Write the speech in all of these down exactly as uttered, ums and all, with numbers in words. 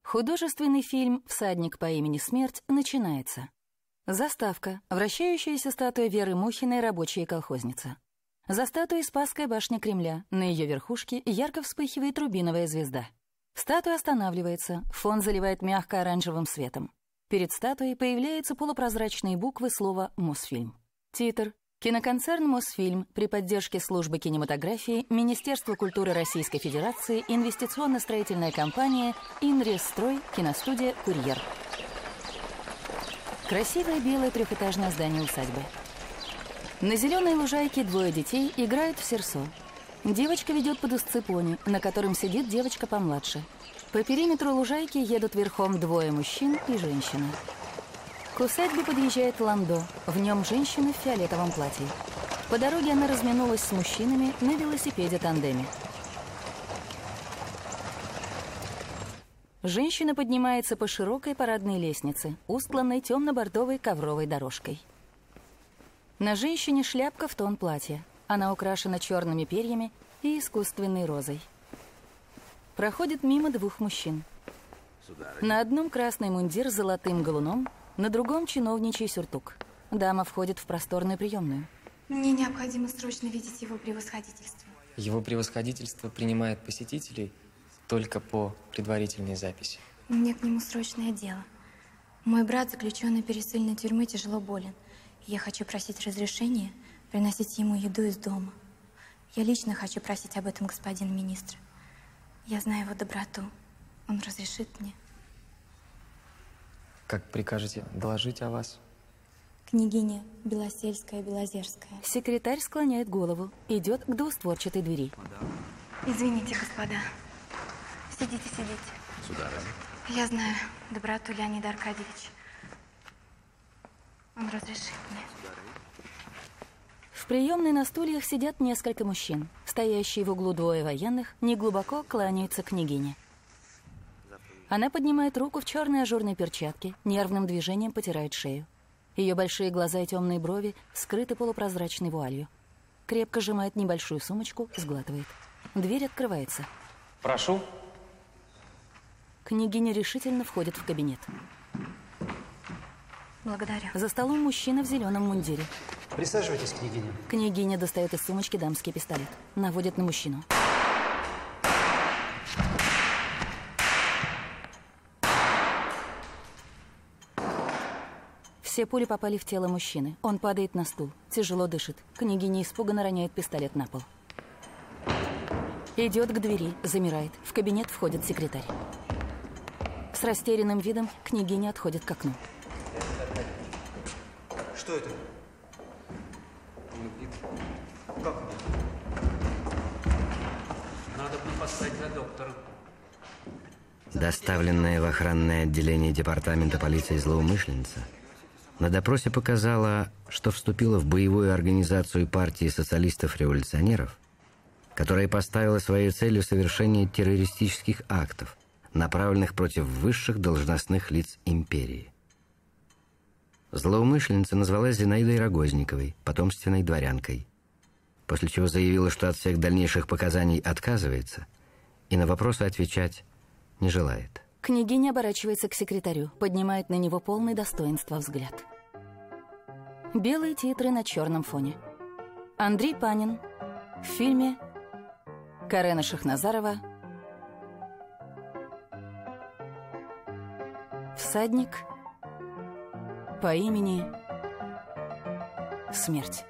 Художественный фильм «Всадник по имени Смерть» начинается. Заставка. Вращающаяся статуя Веры Мухиной, рабочая колхозница. За статуей Спасская башня Кремля. На ее верхушке ярко вспыхивает рубиновая звезда. Статуя останавливается, фон заливает мягко оранжевым светом. Перед статуей появляются полупрозрачные буквы слова «Мосфильм». Титр. Киноконцерн «Мосфильм» при поддержке службы кинематографии, Министерства культуры Российской Федерации, инвестиционно-строительная компания «Инрестрой», киностудия «Курьер». Красивое белое трехэтажное здание усадьбы. На зеленой лужайке двое детей играют в серсо. Девочка ведет под узцы пони, на котором сидит девочка помладше. По периметру лужайки едут верхом двое мужчин и женщина. К усадьбе подъезжает ландо, в нем женщина в фиолетовом платье. По дороге она разминулась с мужчинами на велосипеде-тандеме. Женщина поднимается по широкой парадной лестнице, устланной темно-бордовой ковровой дорожкой. На женщине шляпка в тон платья. Она украшена черными перьями и искусственной розой. Проходит мимо двух мужчин. На одном красный мундир с золотым галуном, на другом чиновничий сюртук. Дама входит в просторную приемную. Мне необходимо срочно видеть его превосходительство. Его превосходительство принимает посетителей только по предварительной записи. Мне к нему срочное дело. Мой брат, заключенный пересыльной тюрьмы, тяжело болен. Я хочу просить разрешения приносить ему еду из дома. Я лично хочу просить об этом господина министра. Я знаю его доброту. Он разрешит мне. Как прикажете доложить о вас? Княгиня Белосельская-Белозерская. Секретарь склоняет голову, идет к двустворчатой двери. Извините, господа. Сидите, сидите. Сударыня. Я знаю доброту Леонида Аркадьевича. Он разрешит мне. В приемной на стульях сидят несколько мужчин. Стоящие в углу двое военных неглубоко кланяются княгине. Она поднимает руку в черной ажурной перчатке, нервным движением потирает шею. Ее большие глаза и темные брови скрыты полупрозрачной вуалью. Крепко сжимает небольшую сумочку, сглатывает. Дверь открывается. Прошу. Княгиня решительно входит в кабинет. Благодарю. За столом мужчина в зеленом мундире. Присаживайтесь, княгиня. Княгиня достает из сумочки дамский пистолет. Наводит на мужчину. Все пули попали в тело мужчины. Он падает на стул, тяжело дышит. Княгиня испуганно роняет пистолет на пол. Идет к двери, замирает. В кабинет входит секретарь. С растерянным видом княгиня отходит к окну. Что это? Как? Надо бы послать за доктором. Доставленная в охранное отделение департамента полиции злоумышленница на допросе показала, что вступила в боевую организацию партии социалистов-революционеров, которая поставила своей целью совершение террористических актов, направленных против высших должностных лиц империи. Злоумышленница назвалась Зинаидой Рогозниковой, потомственной дворянкой, после чего заявила, что от всех дальнейших показаний отказывается и на вопросы отвечать не желает. Княгиня оборачивается к секретарю, поднимает на него полный достоинства взгляд. Белые титры на черном фоне. Андрей Панин в фильме Карена Шахназарова «Всадник по имени Смерть».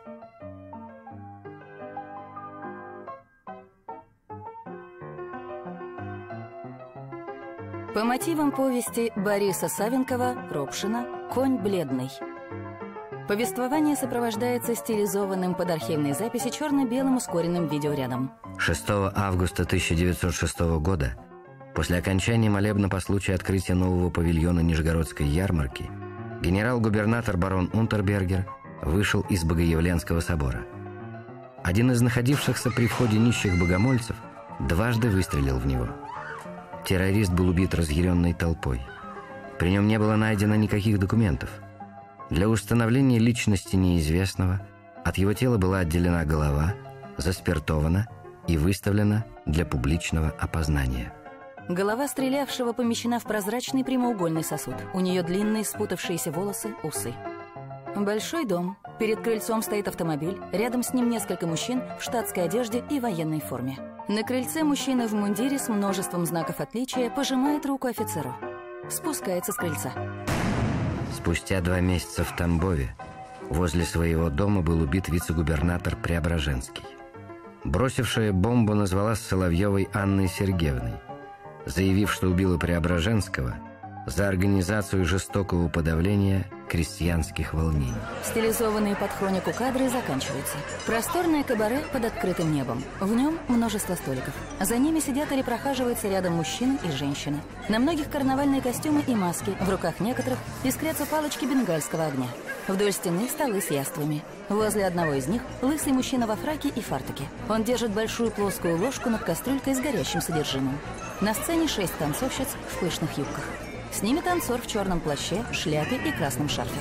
По мотивам повести Бориса Савенкова «Ропшина. Конь бледный». Повествование сопровождается стилизованным под архивные записи черно-белым ускоренным видеорядом. шестого августа тысяча девятьсот шестого года, после окончания молебна по случаю открытия нового павильона Нижегородской ярмарки, генерал-губернатор барон Унтербергер вышел из Богоявленского собора. Один из находившихся при входе нищих богомольцев дважды выстрелил в него. Террорист был убит разъяренной толпой. При нем не было найдено никаких документов. Для установления личности неизвестного от его тела была отделена голова, заспиртована и выставлена для публичного опознания. Голова стрелявшего помещена в прозрачный прямоугольный сосуд. У нее длинные спутавшиеся волосы, усы. Большой дом. Перед крыльцом стоит автомобиль. Рядом с ним несколько мужчин в штатской одежде и военной форме. На крыльце мужчина в мундире с множеством знаков отличия пожимает руку офицеру. Спускается с крыльца. Спустя два месяца в Тамбове возле своего дома был убит вице-губернатор Преображенский. Бросившая бомбу назвалась Соловьевой Анной Сергеевной, заявив, что убила Преображенского за организацию жестокого подавления крестьянских волнений. Стилизованные под хронику кадры заканчиваются. Просторное кабаре под открытым небом. В нем множество столиков. За ними сидят или прохаживаются рядом мужчины и женщины. На многих карнавальные костюмы и маски. В руках некоторых искрятся палочки бенгальского огня. Вдоль стены столы с яствами. Возле одного из них лысый мужчина во фраке и фартуке. Он держит большую плоскую ложку над кастрюлькой с горящим содержимым. На сцене шесть танцовщиц в пышных юбках. С ними танцор в черном плаще, шляпе и красном шарфе.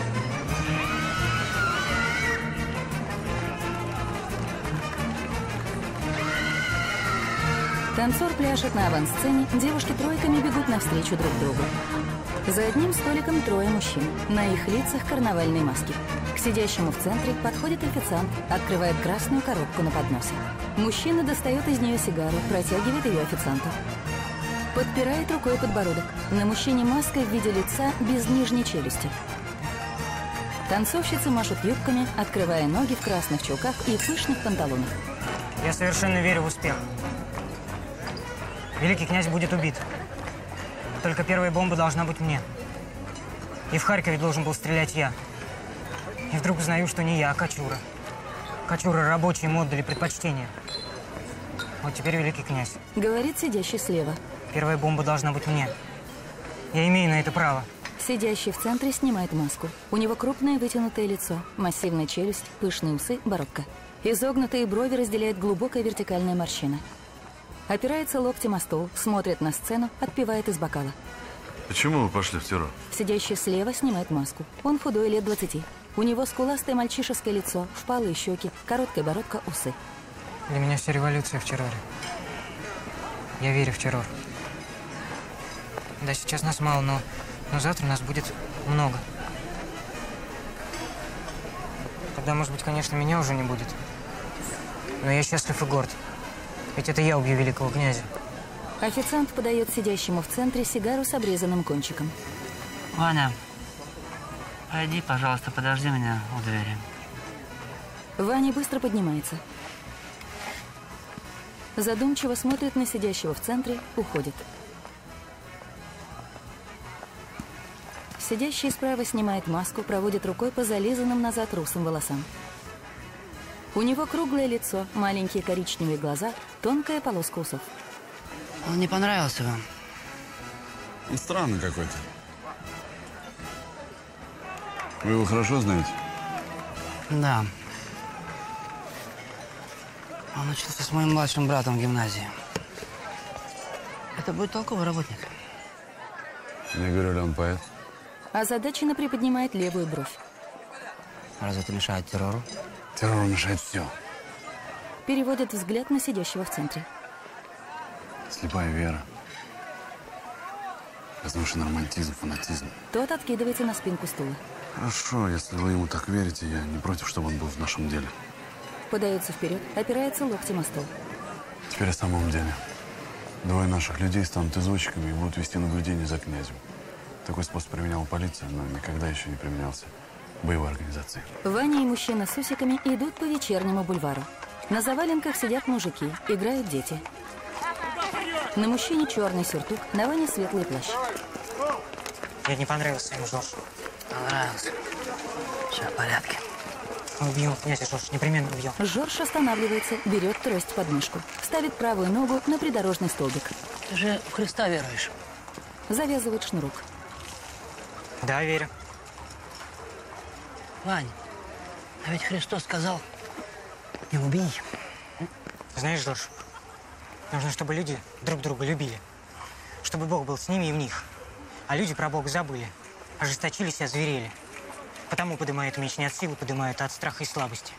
Танцор пляшет на авансцене, девушки тройками бегут навстречу друг другу. За одним столиком трое мужчин, на их лицах карнавальные маски. К сидящему в центре подходит официант, открывает красную коробку на подносе. Мужчина достает из нее сигару, протягивает ее официанту. Подпирает рукой подбородок. На мужчине маска в виде лица без нижней челюсти. Танцовщицы машут юбками, открывая ноги в красных чулках и пышных панталонах. Я совершенно верю в успех. Великий князь будет убит. Только первая бомба должна быть мне. И в Харькове должен был стрелять я. И вдруг узнаю, что не я, а Кочура. Кочура рабочие ему отдали предпочтение. Вот теперь великий князь. Говорит сидящий слева. Первая бомба должна быть мне. Я имею на это право. Сидящий в центре снимает маску. У него крупное вытянутое лицо, массивная челюсть, пышные усы, бородка. Изогнутые брови разделяет глубокая вертикальная морщина. Опирается локтем о стол, смотрит на сцену, отпивает из бокала. Почему вы пошли в террор? Сидящий слева снимает маску. Он худой, лет двадцати. У него скуластое мальчишеское лицо, впалые щеки, короткая бородка, усы. Для меня вся революция в терроре. Я верю в террор. Да, сейчас нас мало, но, но завтра нас будет много. Тогда, может быть, конечно, меня уже не будет. Но я счастлив и горд. Ведь это я убью великого князя. Официант подает сидящему в центре сигару с обрезанным кончиком. Ваня, пойди, пожалуйста, подожди меня у двери. Ваня быстро поднимается. Задумчиво смотрит на сидящего в центре, уходит. Сидящий справа снимает маску, проводит рукой по зализанным назад русым волосам. У него круглое лицо, маленькие коричневые глаза, тонкая полоска усов. Он не понравился вам? Он странный какой-то. Вы его хорошо знаете? Да. Он учился с моим младшим братом в гимназии. Это будет толковый работник. Мне говорили, он поэт. Озадаченно приподнимает левую бровь. Разве это мешает террору? Террор мешает все. Переводит взгляд на сидящего в центре. Слепая вера. Возвышенный романтизм, фанатизм. Тот откидывается на спинку стула. Хорошо, если вы ему так верите, я не против, чтобы он был в нашем деле. Подается вперед, опирается локтем о стол. Теперь о самом деле. Двое наших людей станут извозчиками и будут вести наблюдение за князем. Такой способ применяла полиция, но никогда еще не применялся в боевой организации. Ваня и мужчина с усиками идут по вечернему бульвару. На заваленках сидят мужики, играют дети. На мужчине черный сюртук, на Ване светлый плащ. Я не понравился ему, Жорж. Понравился. Все в порядке. Убьем князя, Жорж, непременно убьем. Жорж останавливается, берет трость под мышку. Ставит правую ногу на придорожный столбик. Ты же в Христа веруешь. Завязывает шнурок. Да, верю. Вань, а ведь Христос сказал, не убей. Знаешь, Жорж, нужно, чтобы люди друг друга любили. Чтобы Бог был с ними и в них. А люди про Бога забыли. Ожесточились и озверели. Потому поднимают меч не от силы, поднимают, а от страха и слабости.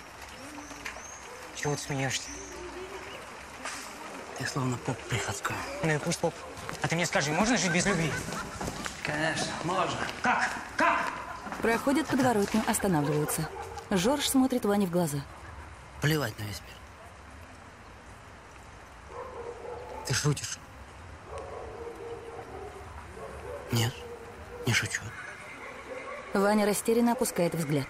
Чего ты смеешься? Ты словно поп приходской. Ну и пусть поп. А ты мне скажи, можно жить без любви? Конечно, можно. Как? Как? Проходят подворотню, останавливаются. Жорж смотрит Ване в глаза. Плевать на весь мир. Ты шутишь? Нет, не шучу. Ваня растерянно опускает взгляд.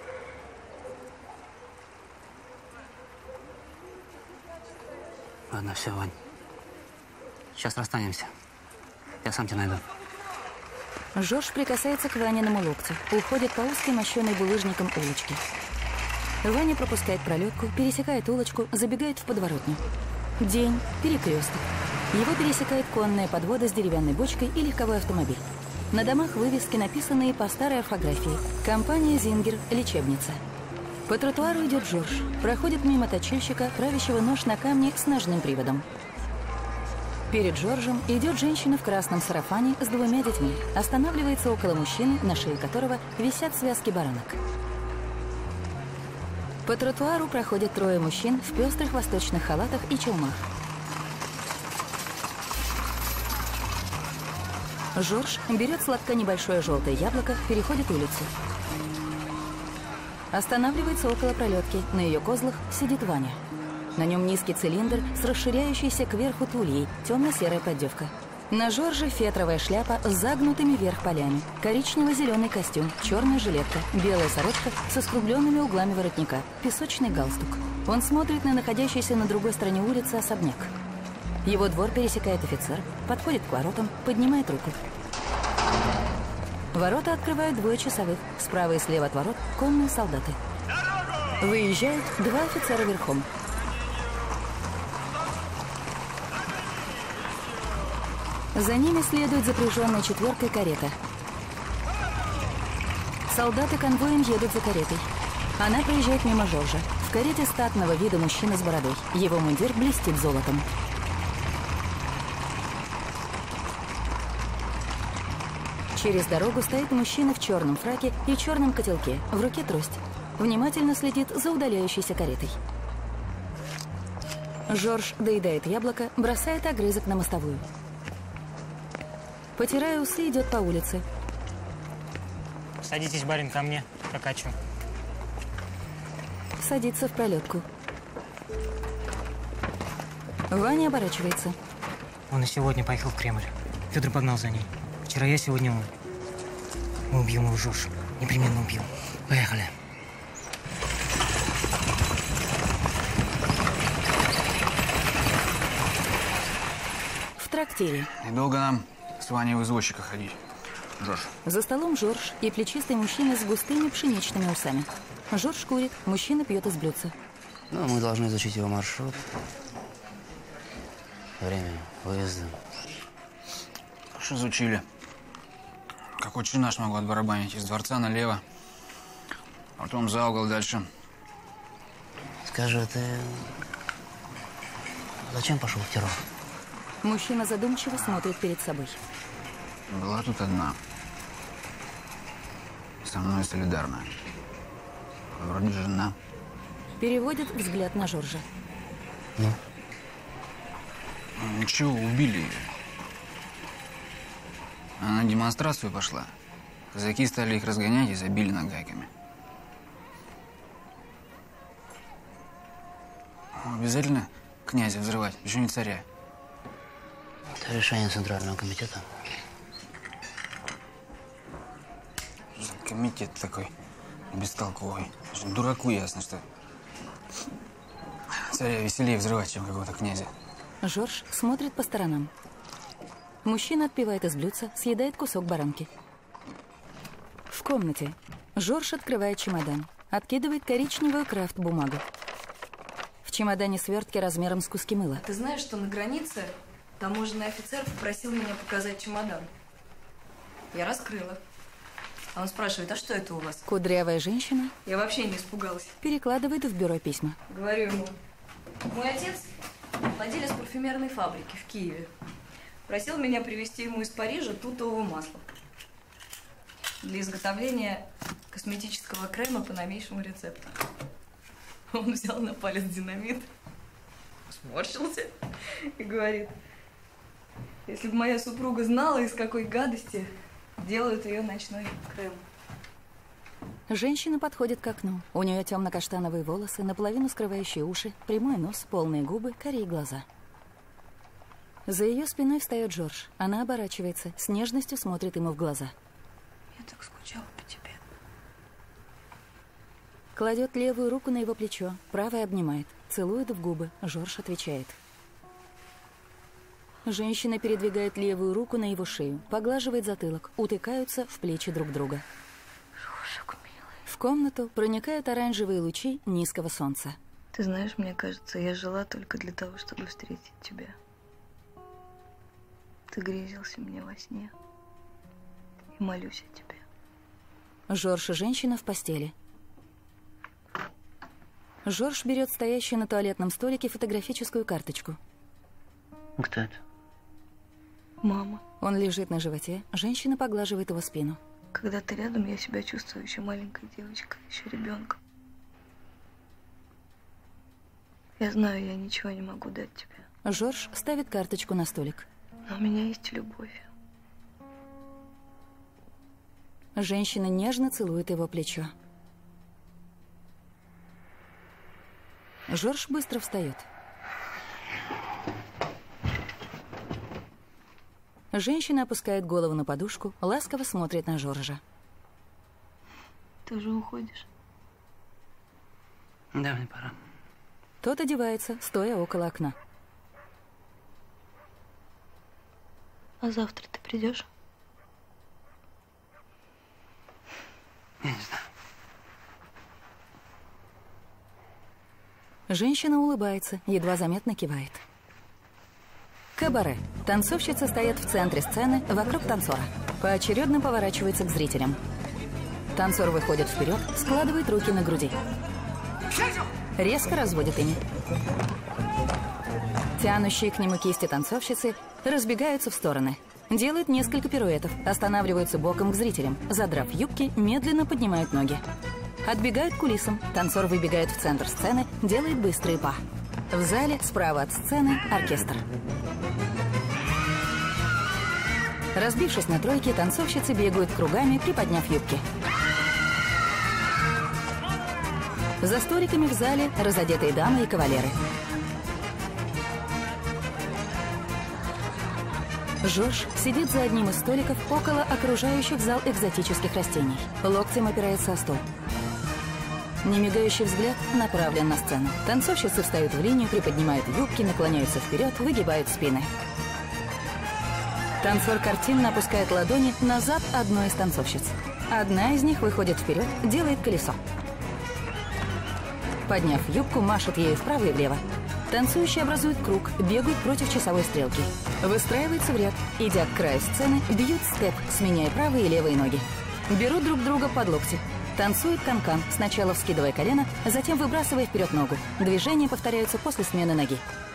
Ладно, все, Вань. Сейчас расстанемся. Я сам тебя найду. Жорж прикасается к Ваниному локтю, уходит по узкой, мощенной булыжником улочке. Ваня пропускает пролетку, пересекает улочку, забегает в подворотню. День, перекресток. Его пересекает конная подвода с деревянной бочкой и легковой автомобиль. На домах вывески, написанные по старой орфографии. Компания «Зингер», лечебница. По тротуару идет Жорж. Проходит мимо точильщика, правящего нож на камне с ножным приводом. Перед Жоржем идет женщина в красном сарафане с двумя детьми. Останавливается около мужчины, на шее которого висят связки баранок. По тротуару проходят трое мужчин в пестрых восточных халатах и челмах. Жорж берет с лотка небольшое желтое яблоко, переходит улицу. Останавливается около пролетки. На ее козлах сидит Ваня. На нем низкий цилиндр с расширяющейся кверху тульей, темно-серая поддевка. На Жорже фетровая шляпа с загнутыми вверх полями, коричнево-зеленый костюм, черная жилетка, белая сорочка со скругленными углами воротника, песочный галстук. Он смотрит на находящийся на другой стороне улицы особняк. Его двор пересекает офицер, подходит к воротам, поднимает руку. Ворота открывают двое часовых. Справа и слева от ворот конные солдаты. Выезжают два офицера верхом. За ними следует запряженная четверкой карета. Солдаты конвоем едут за каретой. Она проезжает мимо Жоржа. В карете статного вида мужчина с бородой. Его мундир блестит золотом. Через дорогу стоит мужчина в черном фраке и черном котелке, в руке трость. Внимательно следит за удаляющейся каретой. Жорж доедает яблоко, бросает огрызок на мостовую. Потирая усы, идет по улице. Садитесь, барин, ко мне, прокачу. Садится в пролетку. Ваня оборачивается. Он и сегодня поехал в Кремль. Федор погнал за ней. Вчера я, сегодня он. Мы убьем его, Жорж. Непременно убьем. Поехали. В трактире. И долго нам с Ваней в извозчика ходить, Жорж? За столом Жорж и плечистый мужчина с густыми пшеничными усами. Жорж курит, мужчина пьет из блюдца. Ну, мы должны изучить его маршрут. Время выезда. Что изучили? Какой наш могу отбарабанить из дворца налево, потом за угол дальше. Скажи, ты зачем пошел в террор? Мужчина задумчиво смотрит перед собой. Была тут одна. Со мной солидарная. Вроде жена. Переводит взгляд на Жоржа. Ну? Ну, ничего, убили ее. Она на демонстрацию пошла. Казаки стали их разгонять и забили нагайками. Обязательно князя взрывать, еще не царя. Это решение Центрального комитета. Комитет такой бестолковый. Дураку ясно, что царя веселее взрывать, чем какого-то князя. Жорж смотрит по сторонам. Мужчина отпивает из блюдца, съедает кусок баранки. В комнате Жорж открывает чемодан, откидывает коричневую крафт-бумагу. В чемодане свертки размером с куски мыла. Ты знаешь, что на границе таможенный офицер попросил меня показать чемодан. Я раскрыла. А он спрашивает, а что это у вас? Кудрявая женщина. Я вообще не испугалась. Перекладывает в бюро письма. Говорю ему, мой отец владелец парфюмерной фабрики в Киеве. Просил меня привезти ему из Парижа тутового масла для изготовления косметического крема по новейшему рецепту. Он взял на палец динамит, сморщился и говорит, Если бы моя супруга знала, из какой гадости делают ее ночной крем. Женщина подходит к окну. У нее темно-каштановые волосы, наполовину скрывающие уши, прямой нос, полные губы, карие глаза. За ее спиной встает Жорж. Она оборачивается, с нежностью смотрит ему в глаза. Я так скучала по тебе. Кладет левую руку на его плечо, правой обнимает, целует в губы. Жорж отвечает. Женщина передвигает левую руку на его шею, поглаживает затылок, утыкаются в плечи друг друга. Жоржик, милый. В комнату проникают оранжевые лучи низкого солнца. Ты знаешь, мне кажется, я жила только для того, чтобы встретить тебя. Ты грезился мне во сне. И молюсь о тебе. Жорж и женщина в постели. Жорж берет стоящую на туалетном столике фотографическую карточку. Кто это? Мама. Он лежит на животе, женщина поглаживает его спину. Когда ты рядом, я себя чувствую еще маленькой девочкой, еще ребенком. Я знаю, я ничего не могу дать тебе. Жорж ставит карточку на столик. Но у меня есть любовь. Женщина нежно целует его плечо. Жорж быстро встает. Женщина опускает голову на подушку, ласково смотрит на Жоржа. Ты уже уходишь? Да, мне пора. Тот одевается, стоя около окна. А завтра ты придешь? Я не знаю. Женщина улыбается, едва заметно кивает. Кабаре. Танцовщицы стоят в центре сцены, вокруг танцора. Поочередно поворачивается к зрителям. Танцор выходит вперед, складывает руки на груди. Резко разводит ими. Тянущие к нему кисти танцовщицы разбегаются в стороны. Делают несколько пируэтов, останавливаются боком к зрителям. Задрав юбки, медленно поднимают ноги. Отбегают к кулисам. Танцор выбегает в центр сцены, делает быстрые па. В зале, справа от сцены, оркестр. Разбившись на тройки, танцовщицы бегают кругами, приподняв юбки. За столиками в зале разодетые дамы и кавалеры. Жорж сидит за одним из столиков около окружающих зал экзотических растений. Локтем опирается о стол. Немигающий взгляд направлен на сцену. Танцовщицы встают в линию, приподнимают юбки, наклоняются вперед, выгибают спины. Танцор картинно опускает ладони на зад одной из танцовщиц. Одна из них выходит вперед, делает колесо. Подняв юбку, машет ею вправо и влево. Танцующие образуют круг, бегают против часовой стрелки. Выстраиваются в ряд, идя к краю сцены, бьют степ, сменяя правые и левые ноги. Берут друг друга под локти. Танцует канкан, сначала вскидывая колено, затем выбрасывая вперед ногу. Движения повторяются после смены ноги.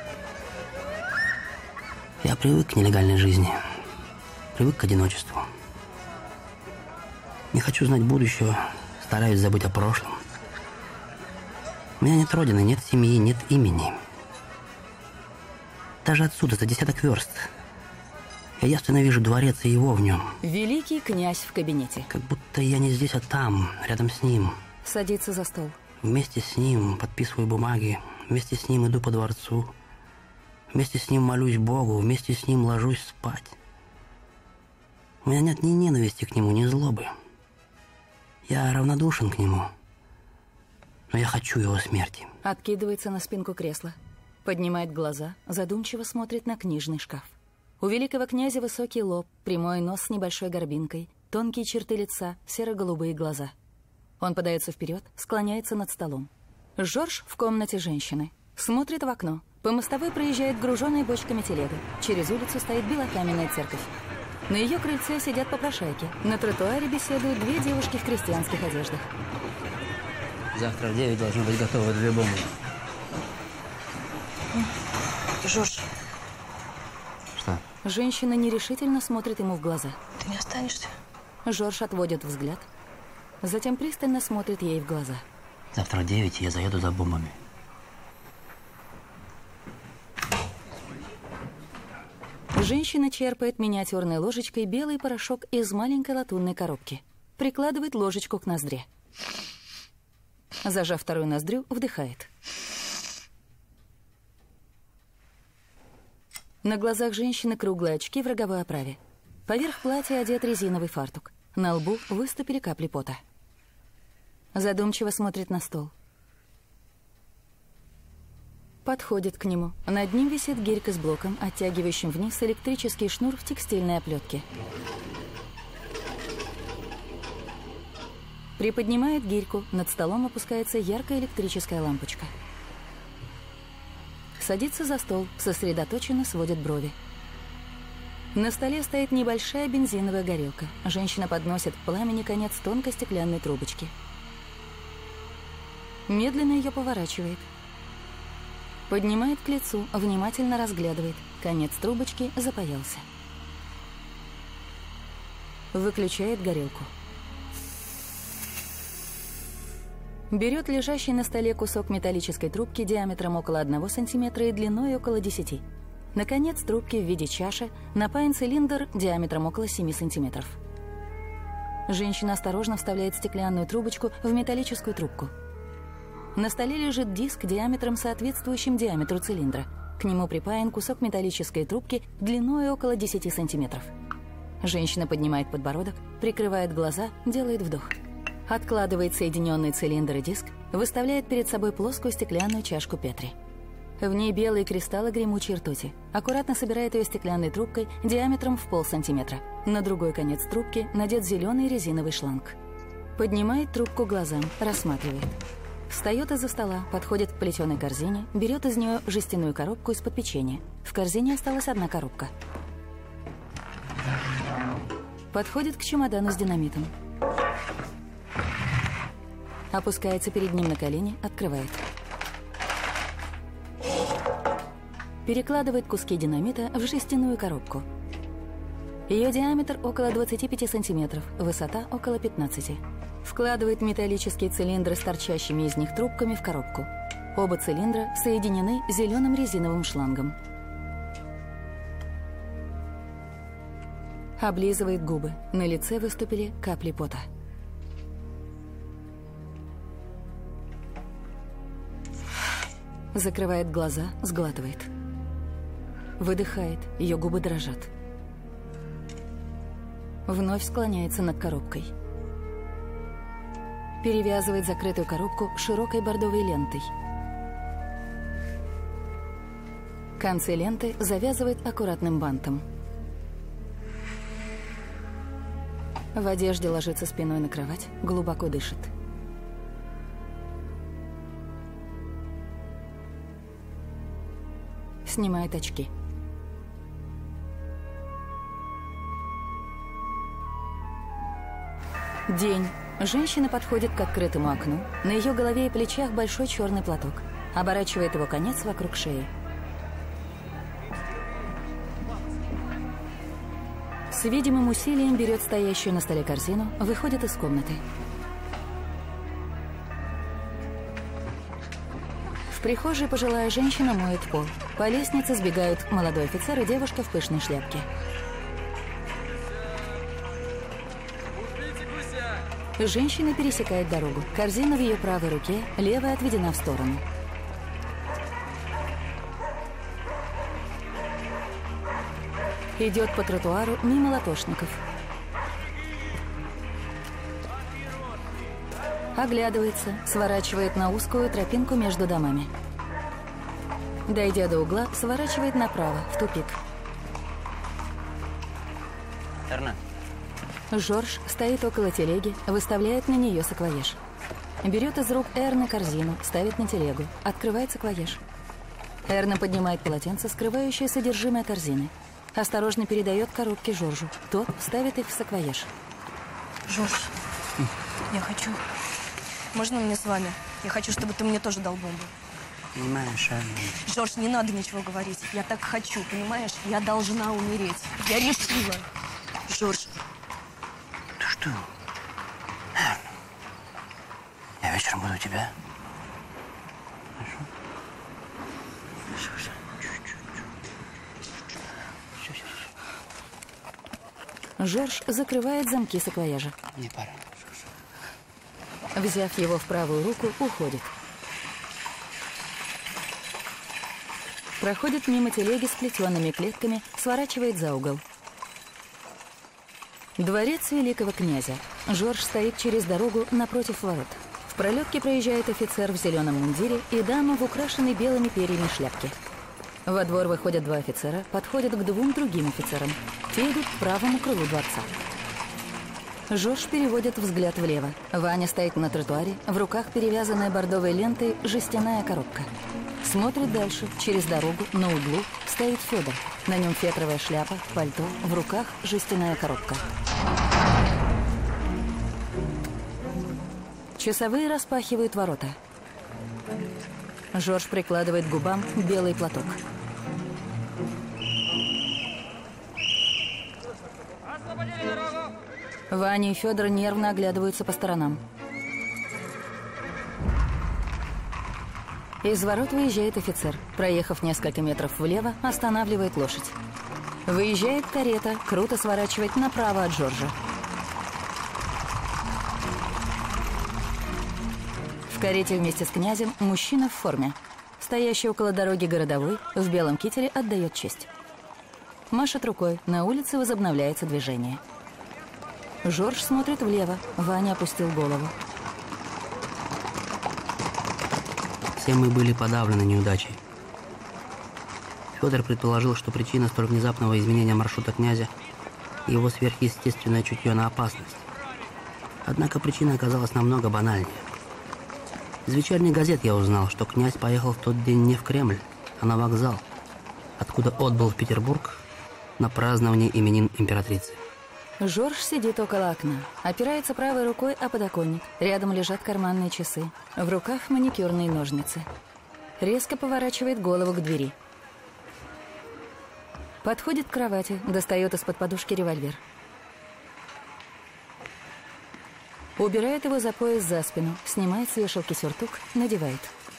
Я привык к нелегальной жизни. Привык к одиночеству. Не хочу знать будущего, стараюсь забыть о прошлом. У меня нет родины, нет семьи, нет имени. Даже отсюда, за десяток верст. Я явственно вижу дворец и его в нем. Великий князь в кабинете. Как будто я не здесь, а там, рядом с ним. Садится за стол. Вместе с ним подписываю бумаги, вместе с ним иду по дворцу, вместе с ним молюсь Богу, вместе с ним ложусь спать. У меня нет ни ненависти к нему, ни злобы. Я равнодушен к нему, но я хочу его смерти. Откидывается на спинку кресла, поднимает глаза, задумчиво смотрит на книжный шкаф. У великого князя высокий лоб, прямой нос с небольшой горбинкой, тонкие черты лица, серо-голубые глаза. Он подается вперед, склоняется над столом. Жорж в комнате женщины. Смотрит в окно. По мостовой проезжает груженная бочками телега. Через улицу стоит белокаменная церковь. На ее крыльце сидят попрошайки. На тротуаре беседуют две девушки в крестьянских одеждах. Завтра в девять должны быть готовы две бомбы. Жорж. Что? Женщина нерешительно смотрит ему в глаза. Ты не останешься? Жорж отводит взгляд. Затем пристально смотрит ей в глаза. Завтра в девять я заеду за бомбами. Женщина черпает миниатюрной ложечкой белый порошок из маленькой латунной коробки. Прикладывает ложечку к ноздре. Зажав вторую ноздрю, вдыхает. На глазах женщины круглые очки в роговой оправе. Поверх платья одет резиновый фартук. На лбу выступили капли пота. Задумчиво смотрит на стол. Подходит к нему. Над ним висит гирька с блоком, оттягивающим вниз электрический шнур в текстильной оплетке. Приподнимает гирьку, над столом опускается яркая электрическая лампочка. Садится за стол, сосредоточенно сводит брови. На столе стоит небольшая бензиновая горелка. Женщина подносит к пламени конец тонкой стеклянной трубочки. Медленно ее поворачивает. Поднимает к лицу, внимательно разглядывает. Конец трубочки запаялся. Выключает горелку. Берет лежащий на столе кусок металлической трубки диаметром около одного сантиметра и длиной около десяти. Наконец трубки в виде чаши напаян цилиндр диаметром около семи сантиметров. Женщина осторожно вставляет стеклянную трубочку в металлическую трубку. На столе лежит диск диаметром, соответствующим диаметру цилиндра. К нему припаян кусок металлической трубки длиной около десяти сантиметров. Женщина поднимает подбородок, прикрывает глаза, делает вдох. Откладывает соединенный цилиндр и диск, выставляет перед собой плоскую стеклянную чашку Петри. В ней белые кристаллы гремучей ртути. Аккуратно собирает ее стеклянной трубкой диаметром в полсантиметра. На другой конец трубки надет зеленый резиновый шланг. Поднимает трубку глазам, рассматривает. Встает из-за стола, подходит к плетеной корзине, берет из нее жестяную коробку из-под печенья. В корзине осталась одна коробка. Подходит к чемодану с динамитом. Опускается перед ним на колени, открывает. Перекладывает куски динамита в жестяную коробку. Ее диаметр около двадцати пяти сантиметров, высота около пятнадцати. Вкладывает металлические цилиндры с торчащими из них трубками в коробку. Оба цилиндра соединены зеленым резиновым шлангом. Облизывает губы. На лице выступили капли пота. Закрывает глаза, сглатывает. Выдыхает, ее губы дрожат. Вновь склоняется над коробкой. Перевязывает закрытую коробку широкой бордовой лентой. Концы ленты завязывает аккуратным бантом. В одежде ложится спиной на кровать, глубоко дышит. Снимает очки. День. Женщина подходит к открытому окну. На ее голове и плечах большой черный платок. Оборачивает его конец вокруг шеи. С видимым усилием берет стоящую на столе корзину, выходит из комнаты. В прихожей пожилая женщина моет пол. По лестнице сбегают молодой офицер и девушка в пышной шляпке. Женщина пересекает дорогу. Корзина в ее правой руке, левая отведена в сторону. Идет по тротуару мимо латошников. Оглядывается, сворачивает на узкую тропинку между домами. Дойдя до угла, сворачивает направо, в тупик. Эрна. Жорж стоит около телеги, выставляет на нее саквояж. Берет из рук Эрны корзину, ставит на телегу, открывает саквояж. Эрна поднимает полотенце, скрывающее содержимое корзины. Осторожно передает коробки Жоржу. Тот ставит их в саквояж. Жорж, я хочу... Можно мне с вами? Я хочу, чтобы ты мне тоже дал бомбу. Понимаешь, Эрна? Жорж, не надо ничего говорить. Я так хочу, понимаешь? Я должна умереть. Я решила. Жорж. Ты что? Эрна, я вечером буду у тебя. Хорошо? Хорошо, все. Чуть-чуть. Все, все, все. Жорж закрывает замки саквояжа. Мне пора. Взяв его в правую руку, уходит. Проходит мимо телеги с плетеными клетками, сворачивает за угол. Дворец великого князя. Жорж стоит через дорогу напротив ворот. В пролетке проезжает офицер в зеленом мундире и дама в украшенной белыми перьями шляпке. Во двор выходят два офицера, подходят к двум другим офицерам. Те идут к правому крылу дворца. Жорж переводит взгляд влево. Ваня стоит на тротуаре, в руках перевязанная бордовой лентой жестяная коробка. Смотрит дальше, через дорогу, на углу, стоит Федор. На нем фетровая шляпа, пальто, в руках жестяная коробка. Часовые распахивают ворота. Жорж прикладывает к губам белый платок. Ваня и Федор нервно оглядываются по сторонам. Из ворот выезжает офицер. Проехав несколько метров влево, останавливает лошадь. Выезжает карета, круто сворачивает направо от Жоржа. В карете вместе с князем мужчина в форме. Стоящий около дороги городовой в белом кителе отдает честь. Машет рукой, на улице возобновляется движение. Жорж смотрит влево, Ваня опустил голову. Все мы были подавлены неудачей. Федор предположил, что причина столь внезапного изменения маршрута князя – его сверхъестественное чутье на опасность. Однако причина оказалась намного банальнее. Из вечерних газет я узнал, что князь поехал в тот день не в Кремль, а на вокзал, откуда отбыл в Петербург на празднование именин императрицы. Жорж сидит около окна, опирается правой рукой о подоконник. Рядом лежат карманные часы. В руках маникюрные ножницы. Резко поворачивает голову к двери. Подходит к кровати, достает из-под подушки револьвер. Убирает его за пояс за спину, снимает с вешалки сюртук, надевает.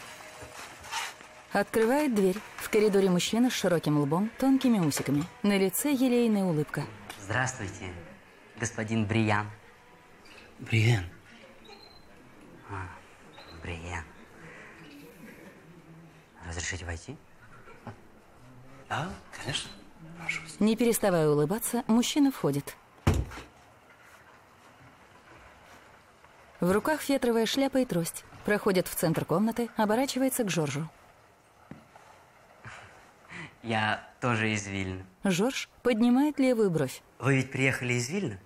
Открывает дверь. В коридоре мужчина с широким лбом, тонкими усиками. На лице елейная улыбка. Здравствуйте, господин Бриан. Бриен. А, Бриен. Разрешите войти? Да, конечно. Прошу. Не переставая улыбаться, мужчина входит. В руках фетровая шляпа и трость. Проходит в центр комнаты, оборачивается к Жоржу. Я тоже из Вильна. Жорж поднимает левую бровь. Вы ведь приехали из Вильна?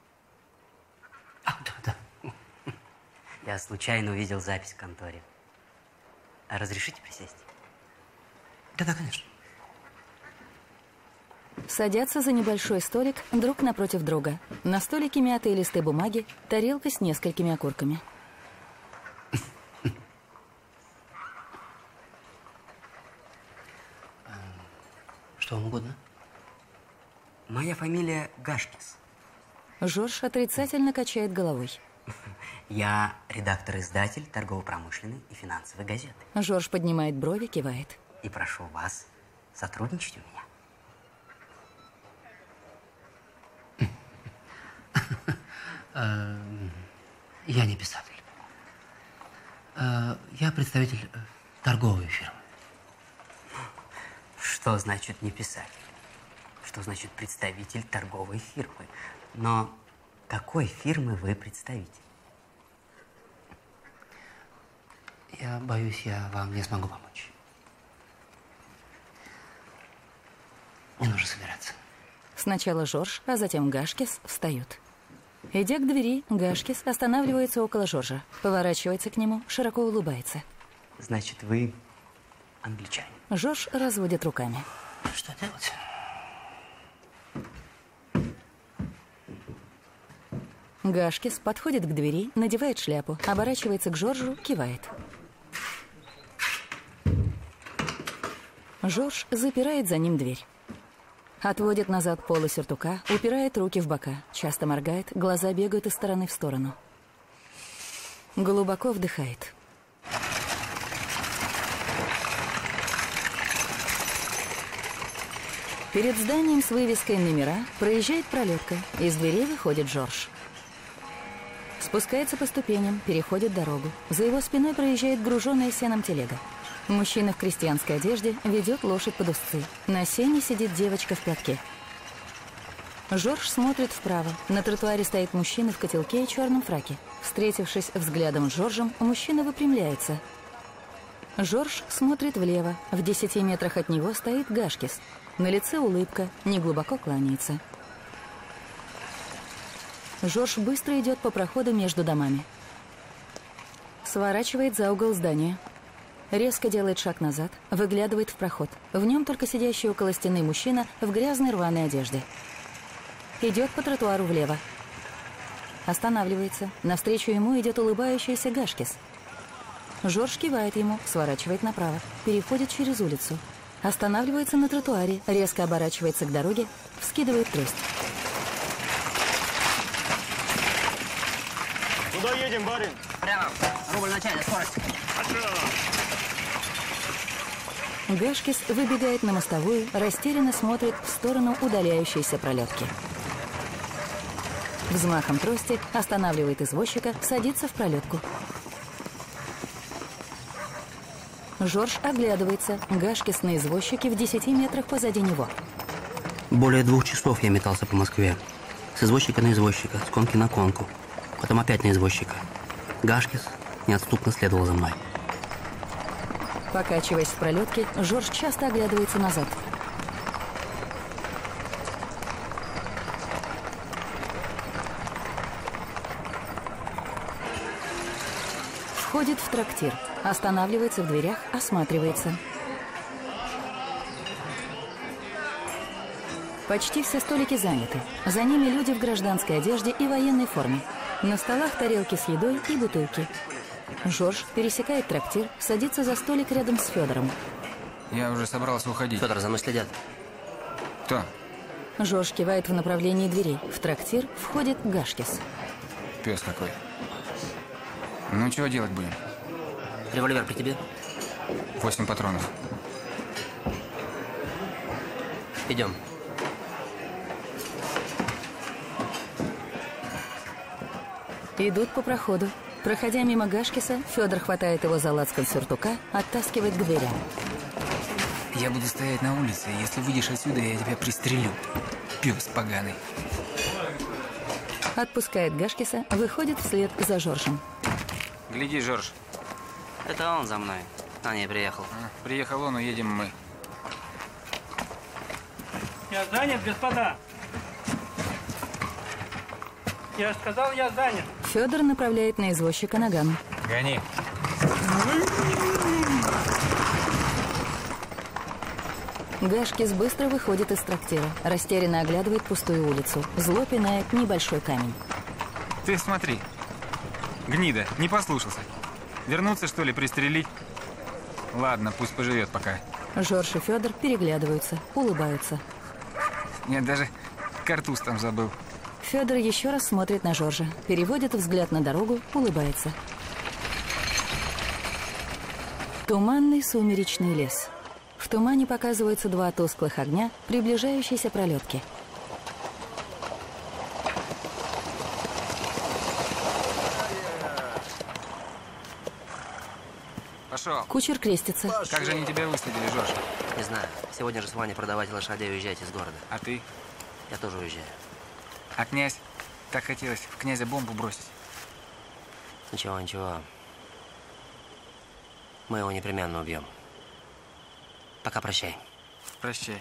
А, да, да. Я случайно увидел запись в конторе. А разрешите присесть? Да, да, конечно. Садятся за небольшой столик друг напротив друга. На столике мятые листы бумаги, тарелка с несколькими окурками. Что вам угодно? Моя фамилия Гашкис. Жорж отрицательно качает головой. Я редактор-издатель торгово-промышленной и финансовой газеты. Жорж поднимает брови, кивает. И прошу вас сотрудничать у меня. Я не писатель. Я представитель торговой фирмы. Что значит не писатель? Что значит представитель торговой фирмы? Но какой фирмы вы представитель? Я боюсь, я вам не смогу помочь. Мне нужно собираться. Сначала Жорж, а затем Гашкис встают. Идя к двери, Гашкис останавливается около Жоржа, поворачивается к нему, широко улыбается. Значит, вы англичанин. Жорж разводит руками. Что делать? Гашкис подходит к двери, надевает шляпу, оборачивается к Жоржу, кивает. Жорж запирает за ним дверь. Отводит назад полы сюртука, упирает руки в бока, часто моргает, глаза бегают из стороны в сторону. Глубоко вдыхает. Перед зданием с вывеской «Номера» проезжает пролетка. Из дверей выходит Жорж. Спускается по ступеням, переходит дорогу. За его спиной проезжает груженная сеном телега. Мужчина в крестьянской одежде ведет лошадь под узцы. На сене сидит девочка в платке. Жорж смотрит вправо. На тротуаре стоит мужчина в котелке и черном фраке. Встретившись взглядом с Жоржем, мужчина выпрямляется. Жорж смотрит влево. В десяти метрах от него стоит Гашкис. На лице улыбка, неглубоко кланяется. Жорж быстро идет по проходу между домами. Сворачивает за угол здания. Резко делает шаг назад, выглядывает в проход. В нем только сидящий около стены мужчина в грязной рваной одежде. Идет по тротуару влево. Останавливается. Навстречу ему идет улыбающийся Гашкис. Жорж кивает ему, сворачивает направо, переходит через улицу. Останавливается на тротуаре, резко оборачивается к дороге, вскидывает трость. Куда едем, барин? Прямо. Рубль начальной скорости. Гашкис выбегает на мостовую, растерянно смотрит в сторону удаляющейся пролетки. Взмахом трости останавливает извозчика, садится в пролетку. Жорж оглядывается. Гашкис на извозчике в десяти метрах позади него. Более двух часов я метался по Москве. С извозчика на извозчика, с конки на конку. Потом опять на извозчика. Гашкис неотступно следовал за мной. Покачиваясь в пролетке, Жорж часто оглядывается назад. Входит в трактир. Останавливается в дверях, осматривается. Почти все столики заняты. За ними люди в гражданской одежде и военной форме. На столах тарелки с едой и бутылки. Жорж пересекает трактир, садится за столик рядом с Федором. Я уже собрался уходить. Федор, за мной следят. Кто? Жорж кивает в направлении дверей. В трактир входит Гашкис. Пес какой. Ну, чего делать будем? Револьвер при тебе? Восемь патронов. Идем. Идут по проходу. Проходя мимо Гашкиса, Федор хватает его за лацкан сюртука, оттаскивает к дверям. Я буду стоять на улице, и если выйдешь отсюда, я тебя пристрелю. Пес поганый. Отпускает Гашкиса, выходит вслед за Жоржем. Гляди, Жорж. Это он за мной. А, не, приехал. А, приехал он, уедем мы. Я занят, господа. Я сказал, я занят. Федор направляет на извозчика наган. Гони. Гашкис быстро выходит из трактира, растерянно оглядывает пустую улицу. Зло пинает небольшой камень. Ты смотри. Гнида, не послушался. Вернуться, что ли, пристрелить? Ладно, пусть поживет пока. Жорж и Федор переглядываются, улыбаются. Нет, даже картуз там забыл. Федор еще раз смотрит на Жоржа, переводит взгляд на дорогу, улыбается. Туманный сумеречный лес. В тумане показываются два тусклых огня приближающейся пролетки. Пошел. Кучер крестится. Как же они тебя высадили, Жорж? Не знаю. Сегодня же с Ваней продавать лошадей и уезжать из города. А ты? Я тоже уезжаю. А князь? Так хотелось в князя бомбу бросить. Ничего, ничего. Мы его непременно убьем. Пока прощай. Прощай.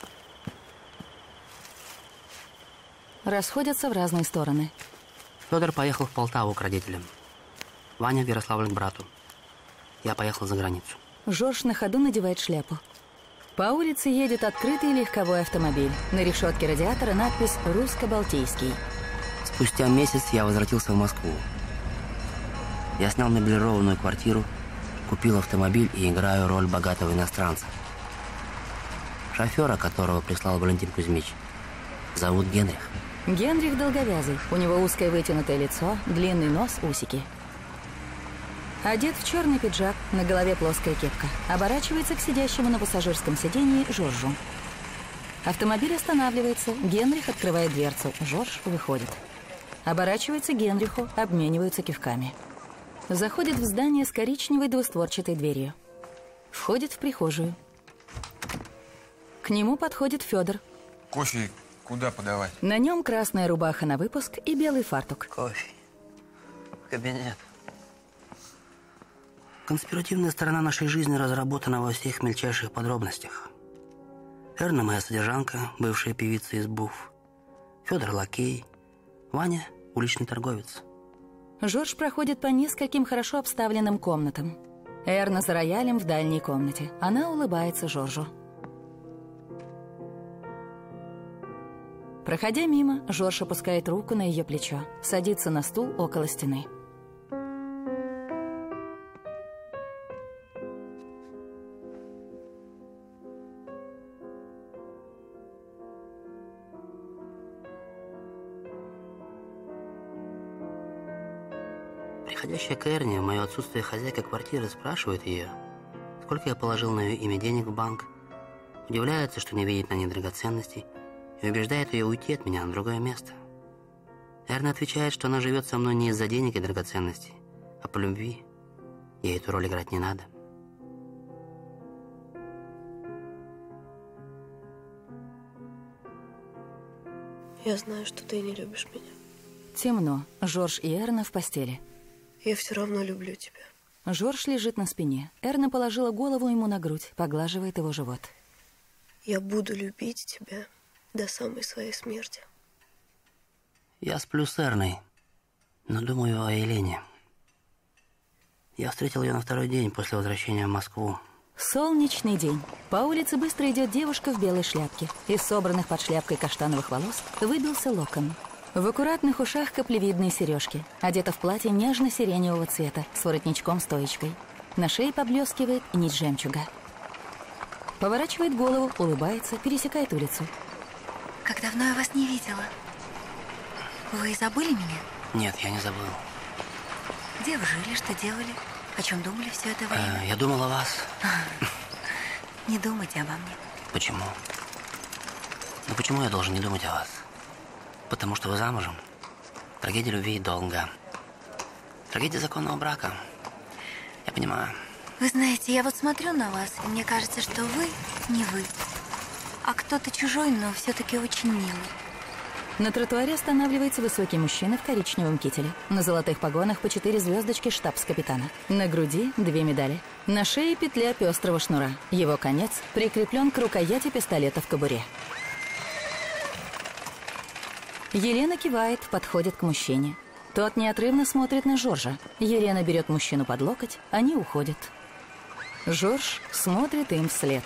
Расходятся в разные стороны. Федор поехал в Полтаву к родителям. Ваня в Ярославль к брату. Я поехал за границу. Жорж на ходу надевает шляпу. По улице едет открытый легковой автомобиль. На решетке радиатора надпись «Русско-Балтийский». Спустя месяц я возвратился в Москву. Я снял меблированную квартиру, купил автомобиль и играю роль богатого иностранца. Шофера, которого прислал Валентин Кузьмич, зовут Генрих. Генрих долговязый. У него узкое вытянутое лицо, длинный нос, усики. Одет в черный пиджак, на голове плоская кепка. Оборачивается к сидящему на пассажирском сидении Жоржу. Автомобиль останавливается, Генрих открывает дверцу, Жорж выходит. Оборачивается Генриху, обмениваются кивками. Заходит в здание с коричневой двустворчатой дверью. Входит в прихожую. К нему подходит Федор. Кофе куда подавать? На нем красная рубаха на выпуск и белый фартук. Кофе. В кабинет. Конспиративная сторона нашей жизни разработана во всех мельчайших подробностях. Эрна моя содержанка, бывшая певица из Буф. Федор лакей. Ваня уличный торговец. Жорж проходит по нескольким хорошо обставленным комнатам. Эрна за роялем в дальней комнате. Она улыбается Жоржу. Проходя мимо, Жорж опускает руку на ее плечо, садится на стул около стены. Приходящая к Эрне в мое отсутствие хозяйка квартиры спрашивает ее, сколько я положил на ее имя денег в банк, удивляется, что не видит на ней драгоценностей, и убеждает ее уйти от меня на другое место. Эрна отвечает, что она живет со мной не из-за денег и драгоценностей, а по любви. Ей эту роль играть не надо. Я знаю, что ты не любишь меня. Темно. Жорж и Эрна в постели. Я все равно люблю тебя. Жорж лежит на спине. Эрна положила голову ему на грудь, поглаживает его живот. Я буду любить тебя до самой своей смерти. Я сплю с Эрной, но думаю о Елене. Я встретил ее на второй день после возвращения в Москву. Солнечный день. По улице быстро идет девушка в белой шляпке. Из собранных под шляпкой каштановых волос выбился локон. В аккуратных ушах каплевидные сережки. Одета в платье нежно-сиреневого цвета с воротничком-стоечкой. На шее поблескивает нить жемчуга. Поворачивает голову, улыбается, пересекает улицу. Как давно я вас не видела. Вы забыли меня? Нет, я не забыл. Где вы жили, что делали? О чем думали все это время? Э, я думал о вас. Не думайте обо мне. Почему? Ну почему я должен не думать о вас? Потому что вы замужем. Трагедия любви и долга. Трагедия законного брака. Я понимаю. Вы знаете, я вот смотрю на вас, и мне кажется, что вы не вы, а кто-то чужой, но все-таки очень милый. На тротуаре останавливается высокий мужчина в коричневом кителе. На золотых погонах по четыре звездочки штабс-капитана. На груди две медали. На шее петля пестрого шнура. Его конец прикреплен к рукояти пистолета в кобуре. Елена кивает, подходит к мужчине. Тот неотрывно смотрит на Жоржа. Елена берет мужчину под локоть, они уходят. Жорж смотрит им вслед.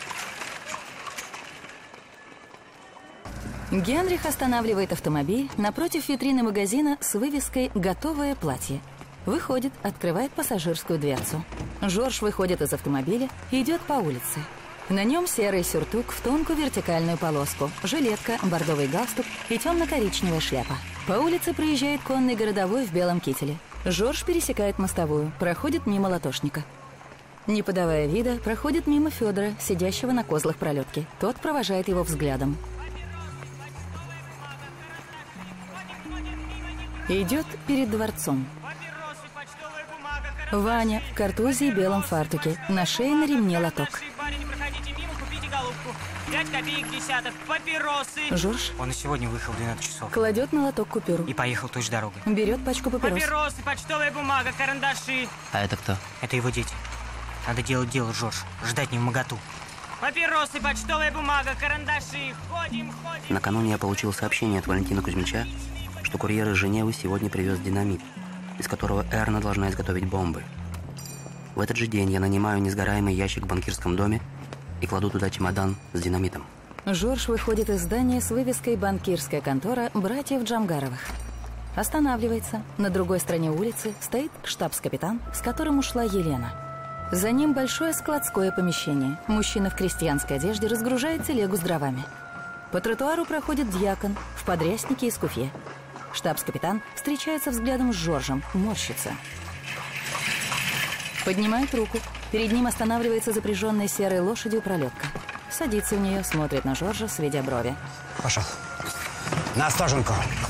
Генрих останавливает автомобиль напротив витрины магазина с вывеской «Готовое платье». Выходит, открывает пассажирскую дверцу. Жорж выходит из автомобиля и идет по улице. На нем серый сюртук в тонкую вертикальную полоску, жилетка, бордовый галстук и темно-коричневая шляпа. По улице проезжает конный городовой в белом кителе. Жорж пересекает мостовую, проходит мимо латошника. Не подавая вида, проходит мимо Федора, сидящего на козлах пролетки. Тот провожает его взглядом. Идет перед дворцом. Ваня в картузе и белом фартуке. На шее на ремне лоток. пять копеек десяток, папиросы. Жорж Он и сегодня выехал в двенадцать часов. кладет на лоток купюру. И поехал той же дорогой. Берет пачку папирос. Папиросы, почтовая бумага, карандаши. А это кто? Это его дети. Надо делать дело, Жорж. Ждать не в моготу. Папиросы, почтовая бумага, карандаши. Ходим, ходим. Накануне я получил сообщение от Валентина Кузьмича, что курьер из Женевы сегодня привез динамит, из которого Эрна должна изготовить бомбы. В этот же день я нанимаю несгораемый ящик в банкирском доме и кладу туда чемодан с динамитом. Жорж выходит из здания с вывеской «Банкирская контора братьев Джамгаровых». Останавливается. На другой стороне улицы стоит штабс-капитан, с которым ушла Елена. За ним большое складское помещение. Мужчина в крестьянской одежде разгружает телегу с дровами. По тротуару проходит дьякон в подряснике и скуфье. Штабс-капитан встречается взглядом с Жоржем, морщится. Поднимает руку. Перед ним останавливается запряженная серой лошадью пролетка. садится в нее, смотрит на Жоржа, сведя брови. Пошел. На стаженку.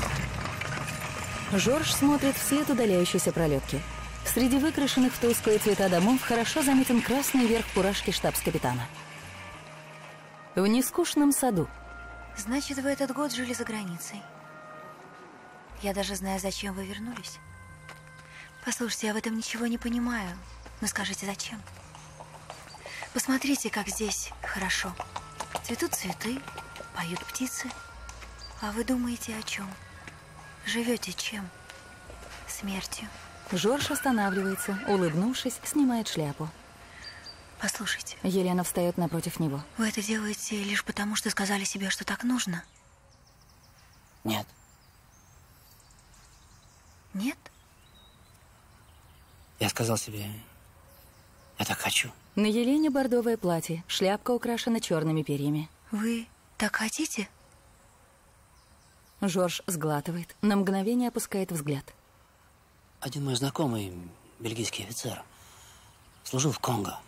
Жорж смотрит вслед удаляющейся пролетки. Среди выкрашенных в тусклые цвета домов хорошо заметен красный верх фуражки штабс-капитана. В нескучном саду. Значит, вы этот год жили за границей. Я даже знаю, зачем вы вернулись. Послушайте, я в этом ничего не понимаю. Но скажите, зачем? Посмотрите, как здесь хорошо. Цветут цветы, поют птицы. А вы думаете о чем? Живете чем? Смертью. Жорж останавливается, улыбнувшись, снимает шляпу. Послушайте. Елена встает напротив него. Вы это делаете лишь потому, что сказали себе, что так нужно? Нет. Нет? Я сказал себе, я так хочу. На Елене бордовое платье, шляпка украшена черными перьями. Вы так хотите? Жорж сглатывает, на мгновение опускает взгляд. Один мой знакомый, бельгийский офицер, служил в Конго.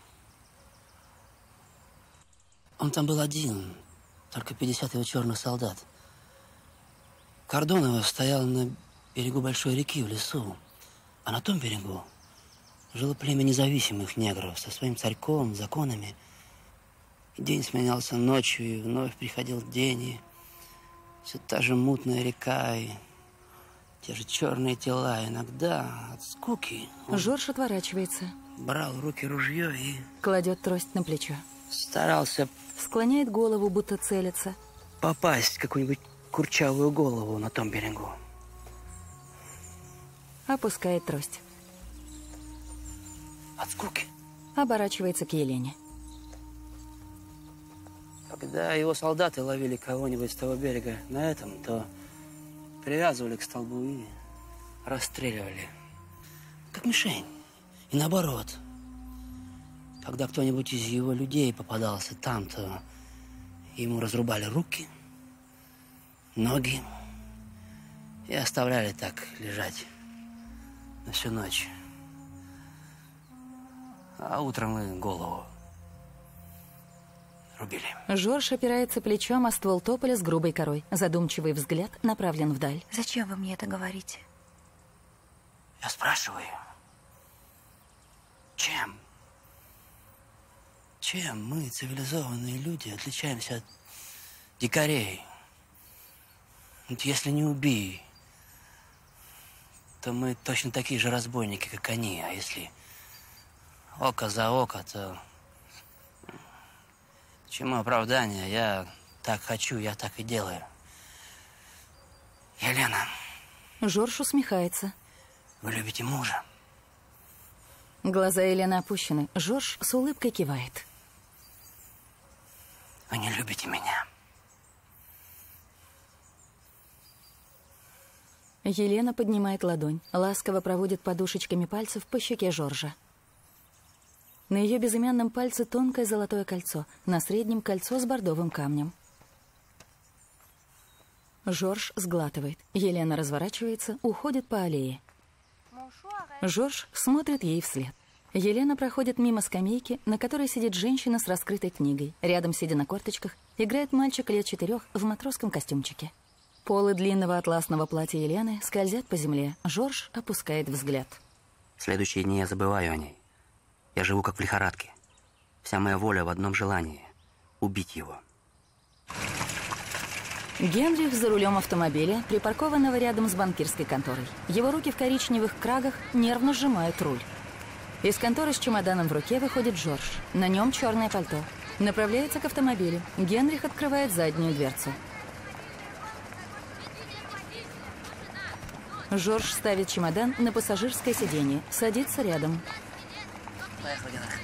Он там был один, только пятьдесят его черных солдат. Кордон его стоял на берегу большой реки в лесу, а на том берегу жило племя независимых негров со своим царьком, законами. И день сменялся ночью, и вновь приходил день, и все та же мутная река, и те же черные тела. Иногда от скуки Жорж отворачивается. Брал в руки ружье и... Кладет трость на плечо. Старался... Склоняет голову, будто целится. Попасть в какую-нибудь курчавую голову на том берегу. Опускает трость. От скуки. Оборачивается к Елене. Когда его солдаты ловили кого-нибудь с того берега на этом, то привязывали к столбу и расстреливали. Как мишень. И наоборот. Когда кто-нибудь из его людей попадался там, то ему разрубали руки, ноги и оставляли так лежать на всю ночь. А утром и голову рубили. Жорж опирается плечом о ствол тополя с грубой корой. Задумчивый взгляд направлен вдаль. Зачем вы мне это говорите? Я спрашиваю, чем? Чем мы, цивилизованные люди, отличаемся от дикарей? Вот если не убий, то мы точно такие же разбойники, как они. А если око за око, то... Чему оправдание? Я так хочу, я так и делаю. Елена. Жорж усмехается. Вы любите мужа? Глаза Елены опущены. Жорж с улыбкой кивает. Вы не любите меня. Елена поднимает ладонь, ласково проводит подушечками пальцев по щеке Жоржа. На ее безымянном пальце тонкое золотое кольцо, на среднем кольцо с бордовым камнем. Жорж сглатывает. Елена разворачивается, уходит по аллее. Жорж смотрит ей вслед. Елена проходит мимо скамейки, на которой сидит женщина с раскрытой книгой. Рядом, сидя на корточках, играет мальчик лет четырех в матросском костюмчике. Полы длинного атласного платья Елены скользят по земле. Жорж опускает взгляд. В следующие дни я забываю о ней. Я живу как в лихорадке. Вся моя воля в одном желании – убить его. Генрих за рулем автомобиля, припаркованного рядом с банкирской конторой. Его руки в коричневых крагах нервно сжимают руль. Из конторы с чемоданом в руке выходит Жорж. На нем черное пальто. Направляется к автомобилю. Генрих открывает заднюю дверцу. Жорж ставит чемодан на пассажирское сиденье. Садится рядом. Поехали, Генрих.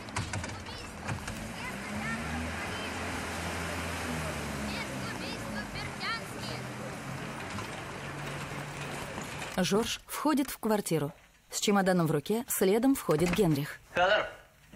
Жорж входит в квартиру. С чемоданом в руке следом входит Генрих. Федор!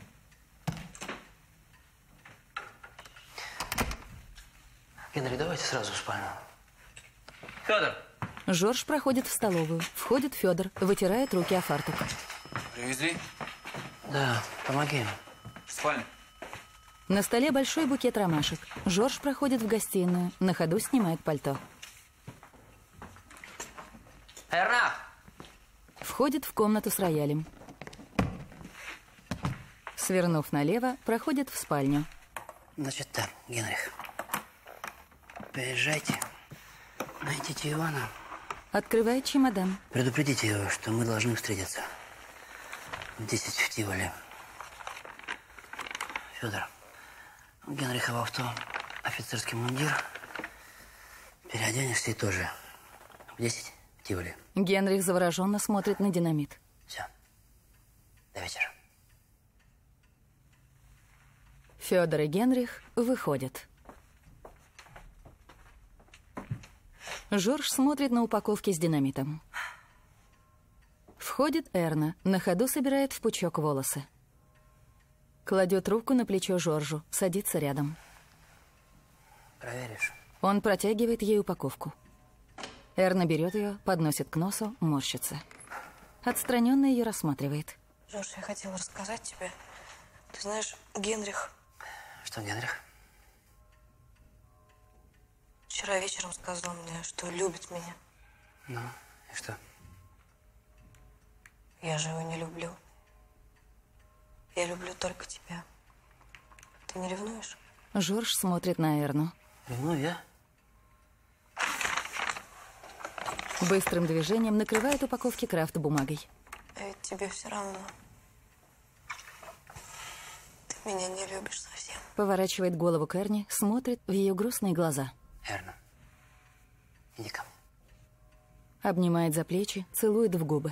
Генри, давайте сразу в спальню. Федор! Жорж проходит в столовую. Входит Федор, вытирает руки о фартук. Привезли? Да, помоги. В спальню. На столе большой букет ромашек. Жорж проходит в гостиную, на ходу снимает пальто. Эрна! Входит в комнату с роялем. Свернув налево, проходит в спальню. Значит так, Генрих. Приезжайте, найдите Ивана. Открывает чемодан. Предупредите его, что мы должны встретиться. В десять в Тиволе. Федор, у Генриха в авто офицерский мундир. Переоденешься и тоже. В десять в Тиволе. Генрих завороженно смотрит на динамит. Все. До вечера. Федор и Генрих выходят. Жорж смотрит на упаковки с динамитом. Входит Эрна, на ходу собирает в пучок волосы. Кладет руку на плечо Жоржу, садится рядом. Проверишь? Он протягивает ей упаковку. Эрна берет ее, подносит к носу, морщится. Отстраненно ее рассматривает. Жорж, я хотела рассказать тебе. Ты знаешь, Генрих... Что, Генрих? Вчера вечером сказал мне, что любит меня. Ну, и что? Я же его не люблю. Я люблю только тебя. Ты не ревнуешь? Жорж смотрит на Эрну. Ревную я? Быстрым движением накрывает упаковки крафт бумагой. А ведь тебе все равно. Ты меня не любишь совсем. Поворачивает голову к Эрне, смотрит в ее грустные глаза. Эрна, иди ко мне. Обнимает за плечи, целует в губы.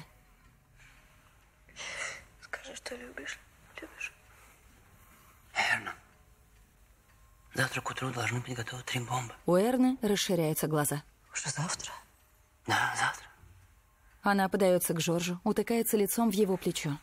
Скажи, что любишь. Любишь. Эрна, завтра к утру должны быть готовы три бомбы. У Эрны расширяются глаза. Уже завтра? Да, завтра. Она подается к Жоржу, утыкается лицом в его плечо.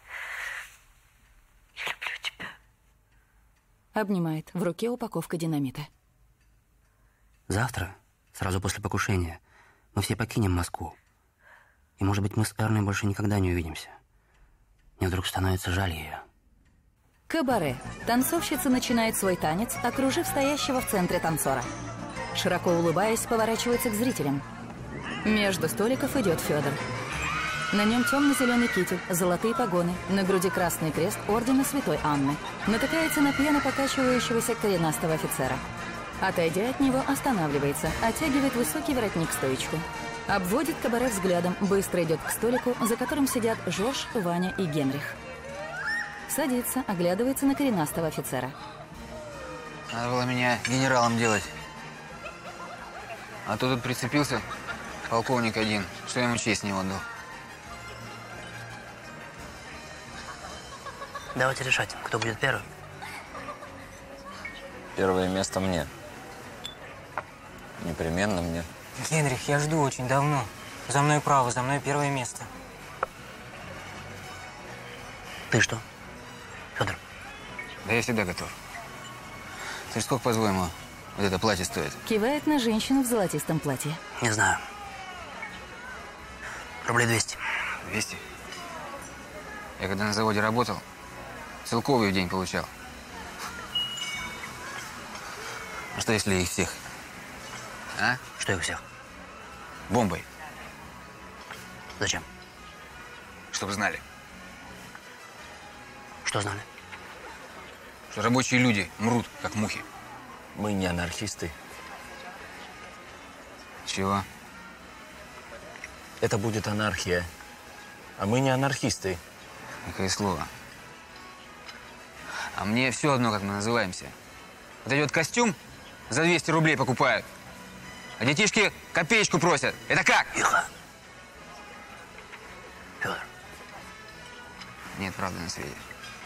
Я люблю тебя. Обнимает. В руке упаковка динамита. Завтра, сразу после покушения, мы все покинем Москву. И, может быть, мы с Эрной больше никогда не увидимся. Мне вдруг становится жаль ее. Кабаре. Танцовщица начинает свой танец, окружив стоящего в центре танцора. Широко улыбаясь, поворачивается к зрителям. Между столиков идет Федор. На нем темно-зеленый китель, золотые погоны, на груди красный крест ордена Святой Анны. Натыкается на пьяно покачивающегося коренастого офицера. Отойдя от него, останавливается, оттягивает высокий воротник-стоечку. Обводит кабаре взглядом, быстро идет к столику, за которым сидят Жорж, Ваня и Генрих. Садится, оглядывается на коренастого офицера. Надо было меня генералом делать. А то тут прицепился полковник один, что ему честь не отдал. Давайте решать, кто будет первым. Первое место мне. Непременно мне. Генрих, я жду очень давно. За мной право, за мной первое место. Ты что, Федор? Да я всегда готов. Ты ж сколько, по-твоему, вот это платье стоит? Кивает на женщину в золотистом платье. Не знаю. Рублей двести. двести? Я когда на заводе работал, целковый в день получал. А что, если их всех? А? Что их всех? Бомбой. Зачем? Чтобы знали. Что знали? Что рабочие люди мрут, как мухи. Мы не анархисты. Чего? Это будет анархия. А мы не анархисты. Какое слово. А мне все одно, как мы называемся. Вот этот костюм за двести рублей покупают. А детишки копеечку просят. Это как? Тихо. Федор. Нет правды на свете.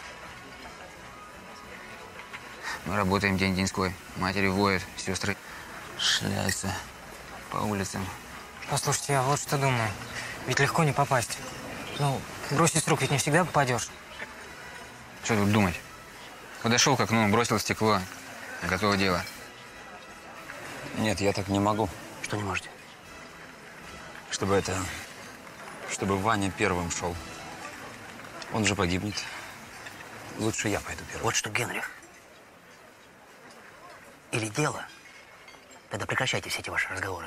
Мы работаем день-деньской. Матери воют, сестры шляются по улицам. Послушайте, я вот что думаю. Ведь легко не попасть. Ну, бросить с рук ведь не всегда попадешь. Что тут думать? Подошел к окну, бросил стекло. Готово дело. Нет, я так не могу. Что не можете? Чтобы это... Чтобы Ваня первым шел. Он же погибнет. Лучше я пойду первым. Вот что, Генрих. или дело, тогда прекращайте все эти ваши разговоры.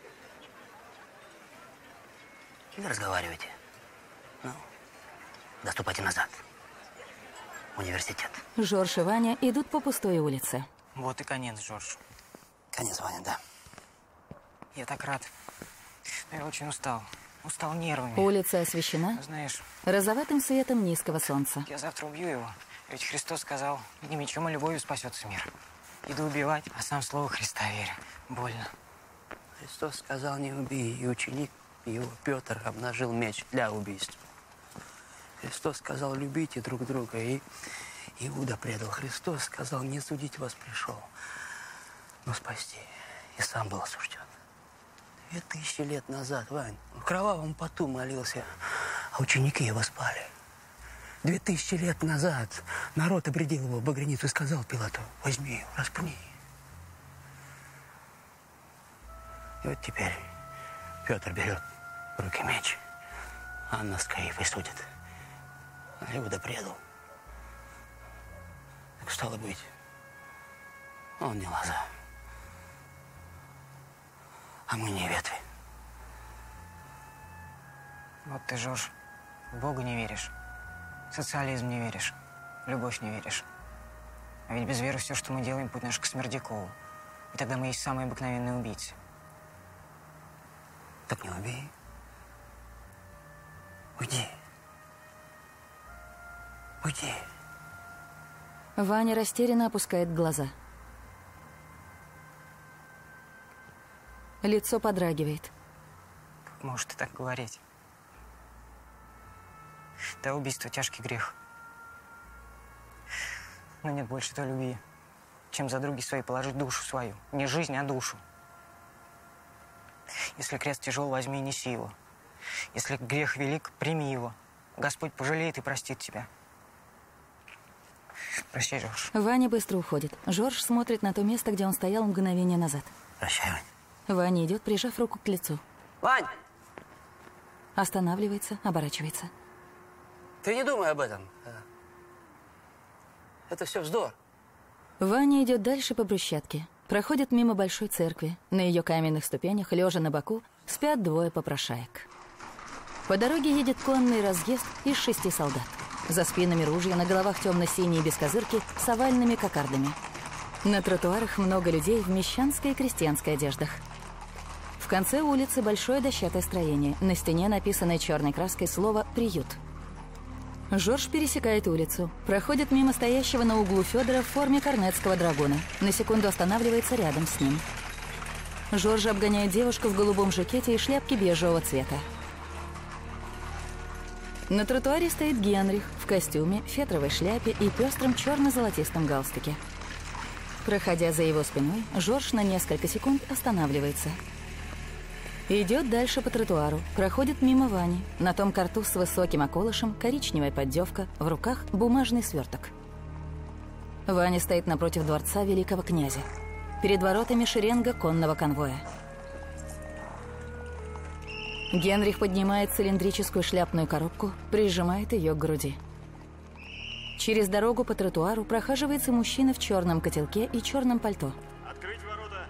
Или разговаривайте. Ну, доступайте назад. Университет. Жорж и Ваня идут по пустой улице. Вот и конец, Жорж. Конец, Ваня, да. Я так рад. Но я очень устал. Устал нервами. Улица освещена Знаешь, розоватым светом низкого солнца. я завтра убью его. Ведь Христос сказал, не мечом, а любовью спасется мир. Иду убивать, а сам в слово Христа верю. Больно. Христос сказал, не убей, и ученик его, Петр, обнажил меч для убийства. Христос сказал, любите друг друга, и Иуда предал. Христос сказал, не судить вас пришел, но спасти. И сам был осужден. Две тысячи лет назад, Вань, в кровавом поту молился, а ученики его спали. Две тысячи лет назад народ обредил его в багряницу и сказал Пилату, возьми, распни. И вот теперь Петр берет в руки меч, Анна с Каифой судит. А Иуда предал. Так стало быть, он не лоза, а мы не ветви. Вот ты, Жорж, в Бога не веришь, в социализм не веришь, в любовь не веришь. А ведь без веры все, что мы делаем, путь наш к Смердякову. И тогда мы есть самые обыкновенные убийцы. Так не убей. Уйди. Уйди. Ваня растерянно опускает глаза. Лицо подрагивает. Как можешь ты так говорить? Да, убийство – тяжкий грех. Но нет больше той любви, чем за други свои положить душу свою. Не жизнь, а душу. Если крест тяжел, возьми и неси его. Если грех велик, прими его. Господь пожалеет и простит тебя. Прощай, Жорж. Ваня быстро уходит. Жорж смотрит на то место, где он стоял мгновение назад. Прощай, Вань. Ваня идет, прижав руку к лицу. Вань! Останавливается, оборачивается. Ты не думай об этом. Это все вздор. Ваня идет дальше по брусчатке. Проходит мимо большой церкви. На ее каменных ступенях, лежа на боку, спят двое попрошаек. По дороге едет конный разъезд из шести солдат. За спинами ружья, на головах темно-синие бескозырки с овальными кокардами. На тротуарах много людей в мещанской и крестьянской одеждах. В конце улицы большое дощатое строение. На стене написано черной краской слово «Приют». Жорж пересекает улицу, проходит мимо стоящего на углу Федора в форме корнетского драгуна. На секунду останавливается рядом с ним. Жорж обгоняет девушку в голубом жакете и шляпке бежевого цвета. На тротуаре стоит Генрих в костюме, фетровой шляпе и пестром черно-золотистом галстуке. Проходя за его спиной, Жорж на несколько секунд останавливается. Идет дальше по тротуару, проходит мимо Вани. На том картуз с высоким околышем, коричневая поддевка, в руках бумажный сверток. Ваня стоит напротив дворца великого князя. Перед воротами шеренга конного конвоя. Генрих поднимает цилиндрическую шляпную коробку, прижимает ее к груди. Через дорогу по тротуару прохаживается мужчина в черном котелке и черном пальто. Открыть ворота.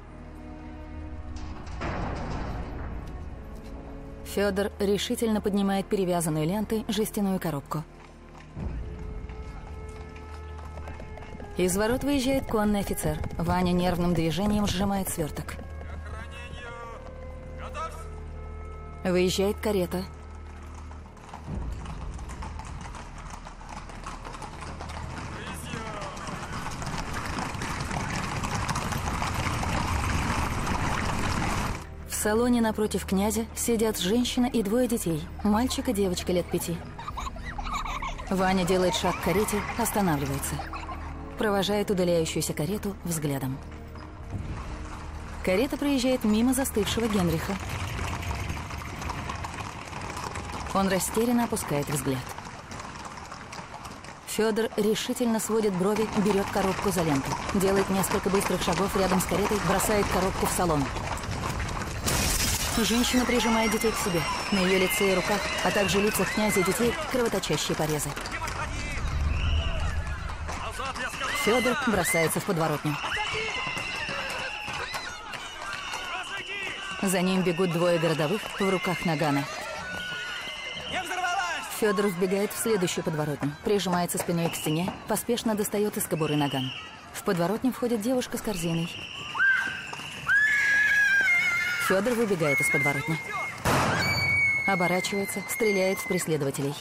Федор решительно поднимает перевязанную лентой жестяную коробку. Из ворот выезжает конный офицер. Ваня нервным движением сжимает сверток. Выезжает карета. В салоне напротив князя сидят женщина и двое детей. Мальчик и девочка лет пяти. Ваня делает шаг к карете, останавливается. Провожает удаляющуюся карету взглядом. Карета проезжает мимо застывшего Генриха. Он растерянно опускает взгляд. Федор решительно сводит брови, берет коробку за ленту. Делает несколько быстрых шагов рядом с каретой, бросает коробку в салон. Женщина прижимает детей к себе. На ее лице и руках, а также лицах князя и детей кровоточащие порезы. Федор бросается в подворотню. За ним бегут двое городовых в руках нагана. Федор вбегает в следующую подворотню, прижимается спиной к стене, поспешно достает из кобуры наган. В подворотню входит девушка с корзиной. Федор выбегает из подворотни. Оборачивается, стреляет в преследователей.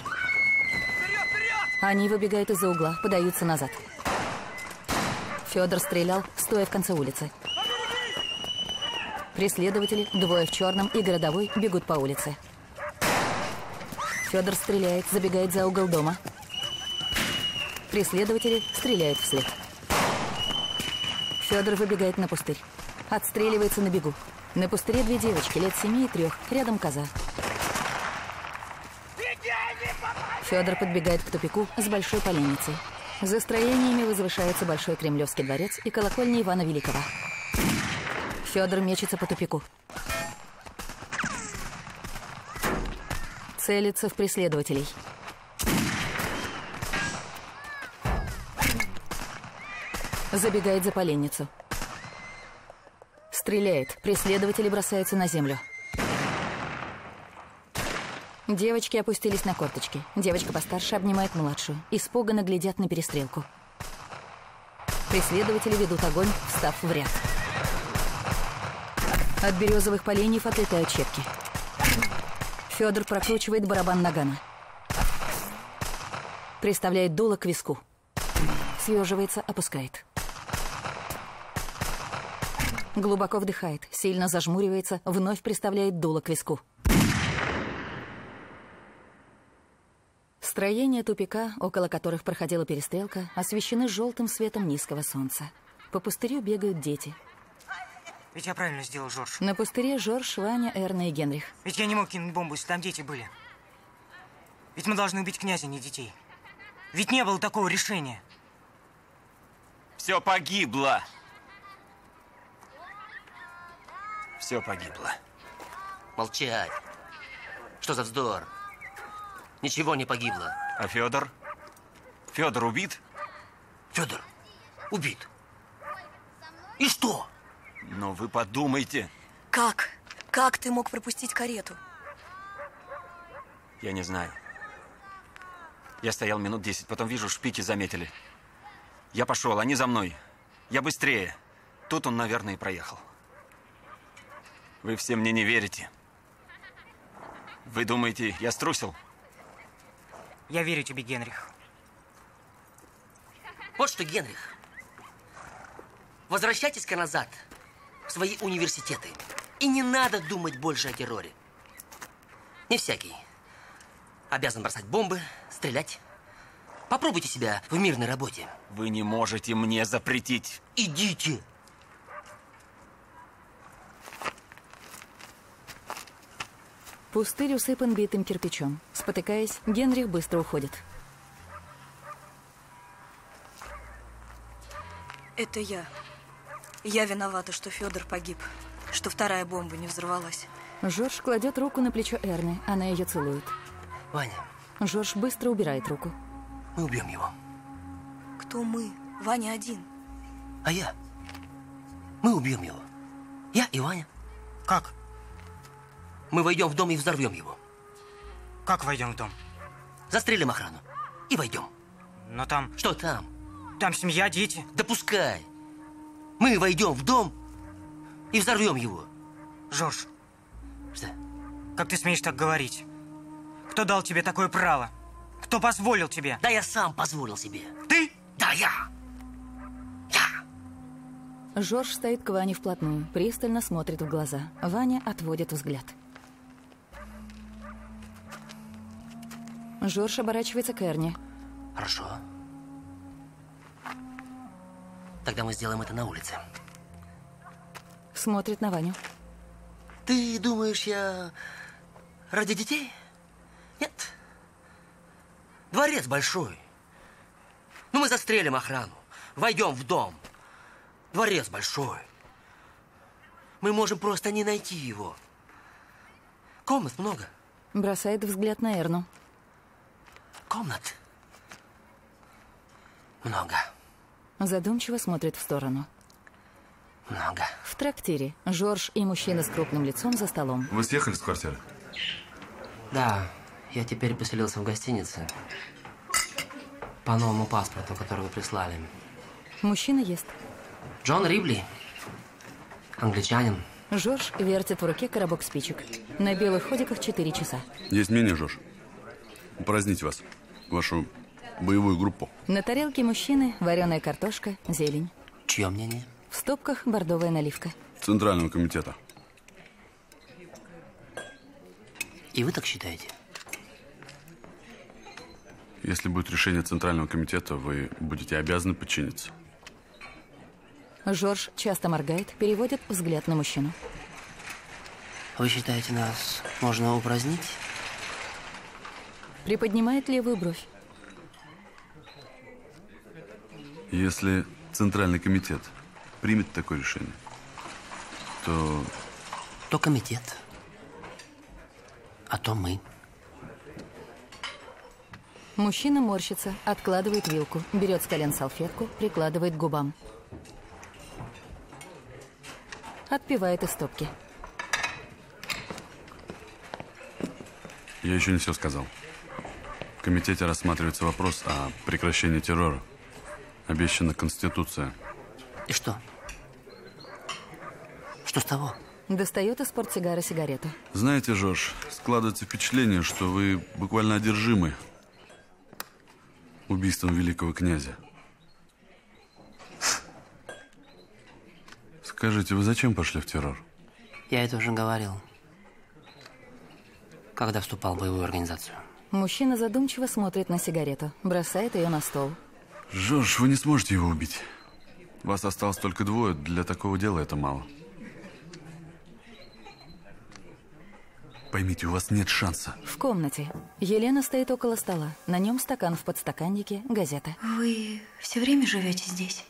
Они выбегают из-за угла, подаются назад. Федор стрелял, стоя в конце улицы. Преследователи, двое в черном и городовой, бегут по улице. Федор стреляет, забегает за угол дома. Преследователи стреляют вслед. Федор выбегает на пустырь. Отстреливается на бегу. На пустыре две девочки, лет семи и трех, рядом коза. Федор подбегает к тупику с большой поленницей. За строениями возвышается Большой Кремлевский дворец и колокольня Ивана Великого. Федор мечется по тупику. Целится в преследователей. Забегает за поленницу. Стреляет. Преследователи бросаются на землю. Девочки опустились на корточки. Девочка постарше обнимает младшую. Испуганно глядят на перестрелку. Преследователи ведут огонь, встав в ряд. От березовых поленьев отлетают щепки. Федор прокручивает барабан нагана. Приставляет дуло к виску. Съеживается, опускает. Глубоко вдыхает, сильно зажмуривается, вновь приставляет дуло к виску. Строения тупика, около которых проходила перестрелка, освещены желтым светом низкого солнца. По пустырю бегают дети. Ведь я правильно сделал, Жорж. На пустыре Жорж, Ваня, Эрна и Генрих. Ведь я не мог кинуть бомбу, если там дети были. Ведь мы должны убить князя, не детей. Ведь не было такого решения. Все погибло. Все погибло. Молчать. Что за вздор? Ничего не погибло. А Федор? Федор убит? Федор убит. И что? Но вы подумайте. Как? Как ты мог пропустить карету? Я не знаю. Я стоял минут десять, потом вижу, шпики заметили. Я пошел, они за мной. Я быстрее. Тут он, наверное, и проехал. Вы все мне не верите. Вы думаете, я струсил? Я верю тебе, Генрих. Вот что, Генрих. Возвращайтесь-ка назад в свои университеты. И не надо думать больше о терроре. Не всякий обязан бросать бомбы, стрелять. Попробуйте себя в мирной работе. Вы не можете мне запретить. Идите. Пустырь усыпан битым кирпичом. Спотыкаясь, Генрих быстро уходит. Это я. Я виновата, что Федор погиб, что вторая бомба не взорвалась. Жорж кладет руку на плечо Эрны, она ее целует. Ваня. Жорж быстро убирает руку. Мы убьем его. Кто мы? Ваня один. А я? Мы убьем его. Я и Ваня. Как? Мы войдем в дом и взорвем его. Как войдем в дом? Застрелим охрану и войдем. Но там... Что там? Там семья, дети. Да пускай. Мы войдем в дом и взорвем его. Жорж. Что? Как ты смеешь так говорить? Кто дал тебе такое право? Кто позволил тебе? Да я сам позволил себе. Ты? Да, я. Жорж стоит к Ване вплотную, пристально смотрит в глаза. Ваня отводит взгляд. Жорж оборачивается к Эрне. Хорошо. Тогда мы сделаем это на улице. Смотрит на Ваню. Ты думаешь, я ради детей? Нет. Дворец большой. Ну, мы застрелим охрану. Войдем в дом. Дворец большой. Мы можем просто не найти его. Комнат много. Бросает взгляд на Эрну. Комнат много. Задумчиво смотрит в сторону. Много. В трактире Жорж и мужчина с крупным лицом за столом. Вы съехали с квартиры? Да, я теперь поселился в гостинице. По новому паспорту, который вы прислали. Мужчина ест. Джон Рибли. Англичанин. Жорж вертит в руке коробок спичек. На белых ходиках четыре часа. Есть меню, Жорж. Упразднить вас. Вашу боевую группу. На тарелке мужчины вареная картошка, зелень. Чье мнение? В стопках бордовая наливка. Центрального комитета. И вы так считаете? Если будет решение Центрального комитета, вы будете обязаны подчиниться. Жорж часто моргает, переводит взгляд на мужчину. Вы считаете, нас можно упразднить? Приподнимает левую бровь. Если Центральный комитет примет такое решение, то... То комитет. А то мы. Мужчина морщится, откладывает вилку, берет с колен салфетку, прикладывает к губам. Отпивает из стопки. Я еще не все сказал. В комитете рассматривается вопрос о прекращении террора. Обещана Конституция. И что? Что с того? Достает из портсигара сигарету. Знаете, Жорж, складывается впечатление, что вы буквально одержимы убийством великого князя. Скажите, вы зачем пошли в террор? Я это уже говорил, когда вступал в боевую организацию. Мужчина задумчиво смотрит на сигарету, бросает ее на стол. Жорж, вы не сможете его убить. Вас осталось только двое, для такого дела это мало. Поймите, у вас нет шанса. В комнате. Елена стоит около стола. На нем стакан в подстаканнике, газета. Вы все время живете здесь?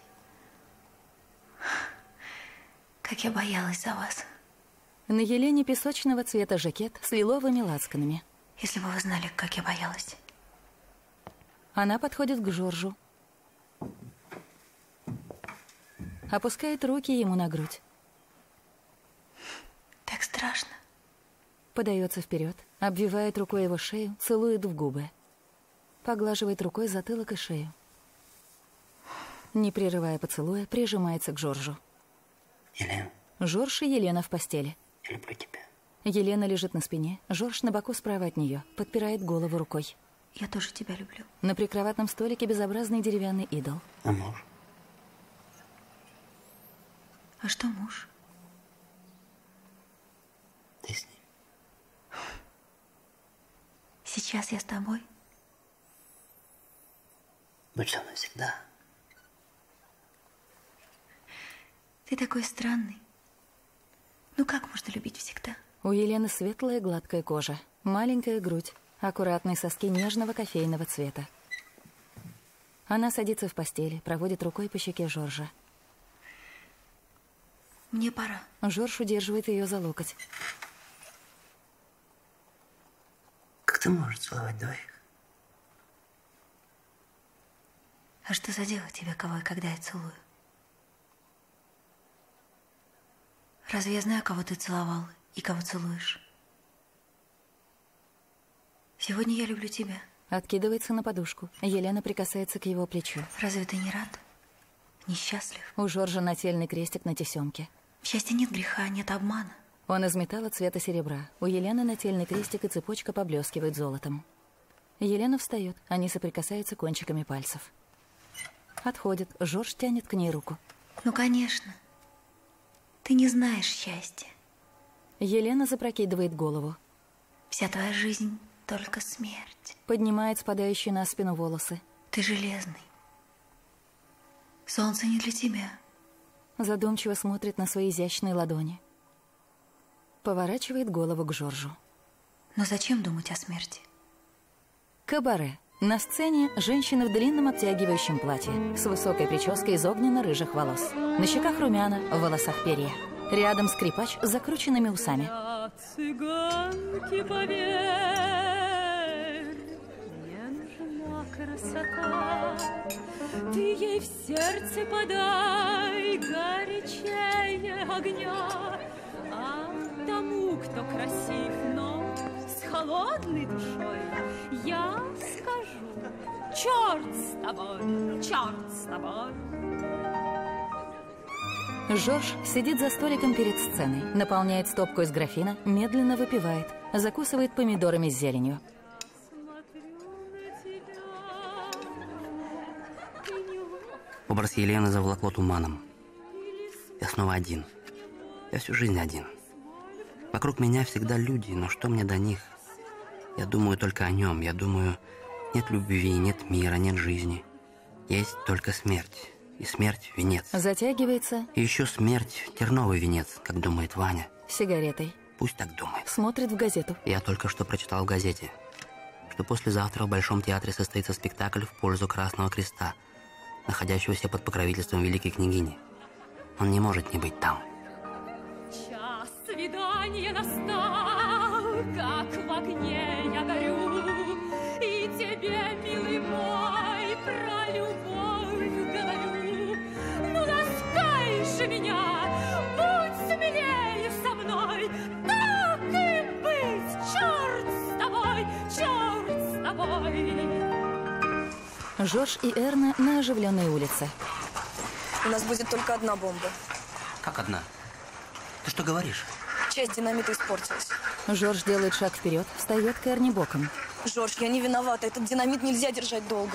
Как я боялась за вас. На Елене песочного цвета жакет с лиловыми лацканами. Если бы вы знали, как я боялась. Она подходит к Жоржу. Опускает руки ему на грудь. Так страшно. Подается вперед, обвивает рукой его шею, целует в губы. Поглаживает рукой затылок и шею. Не прерывая поцелуя, прижимается к Жоржу. Елена. Жорж и Елена в постели. Я люблю тебя. Елена лежит на спине, Жорж на боку справа от нее, подпирает голову рукой. Я тоже тебя люблю. На прикроватном столике безобразный деревянный идол. А муж? А что муж? Ты с ним. Сейчас я с тобой. Будь со мной всегда. Ты такой странный. Ну как можно любить всегда? У Елены светлая гладкая кожа, маленькая грудь, аккуратные соски нежного кофейного цвета. Она садится в постели, проводит рукой по щеке Жоржа. Мне пора. Жорж удерживает ее за локоть. Как ты можешь целовать двоих? А что за дело тебе, кого и когда я целую? Разве я знаю, кого ты целовал и кого целуешь? Сегодня я люблю тебя. Откидывается на подушку. Елена прикасается к его плечу. Разве ты не рад? Несчастлив? У Жоржа нательный крестик на тесемке. В счастье нет греха, нет обмана. Он из металла цвета серебра. У Елены нательный крестик и цепочка поблескивают золотом. Елена встает. Они соприкасаются кончиками пальцев. Отходит. Жорж тянет к ней руку. Ну, конечно. Ты не знаешь счастья. Елена запрокидывает голову. Вся твоя жизнь — только смерть. Поднимает спадающие на спину волосы. Ты железный. Солнце не для тебя. Задумчиво смотрит на свои изящные ладони. Поворачивает голову к Жоржу. Но зачем думать о смерти? Кабаре. На сцене женщина в длинном обтягивающем платье, с высокой прической из огненно-рыжих волос. На щеках румяна, в волосах перья. Рядом скрипач с закрученными усами. Цыганки, поверь, не нужна красота. Ты ей в сердце подай горячее огня, а тому, кто красив, но с холодной душой, я скажу: черт с тобой, черт с тобой. Жорж сидит за столиком перед сценой, наполняет стопку из графина, медленно выпивает, закусывает помидорами с зеленью. Образ Елены заволокло туманом. Я снова один. Я всю жизнь один. Вокруг меня всегда люди, но что мне до них? Я думаю только о нем. Я думаю, нет любви, нет мира, нет жизни. Есть только смерть. И смерть – венец. Затягивается. И еще смерть – терновый венец, как думает Ваня. Сигаретой. Пусть так думает. Смотрит в газету. Я только что прочитал в газете, что послезавтра в Большом театре состоится спектакль в пользу Красного Креста, находящегося под покровительством великой княгини. Он не может не быть там. Час свидания настал, как в огне я горю, и тебе, милый мой, про любовь говорю. Ну, ласкай же меня, будь смелее со мной, так и быть, черт с тобой, черт с тобой. Жорж и Эрна на оживленной улице. У нас будет только одна бомба. Как одна? Ты что говоришь? Часть динамита испортилась. Жорж делает шаг вперед, встает к Эрне боком. Жорж, я не виновата. Этот динамит нельзя держать долго.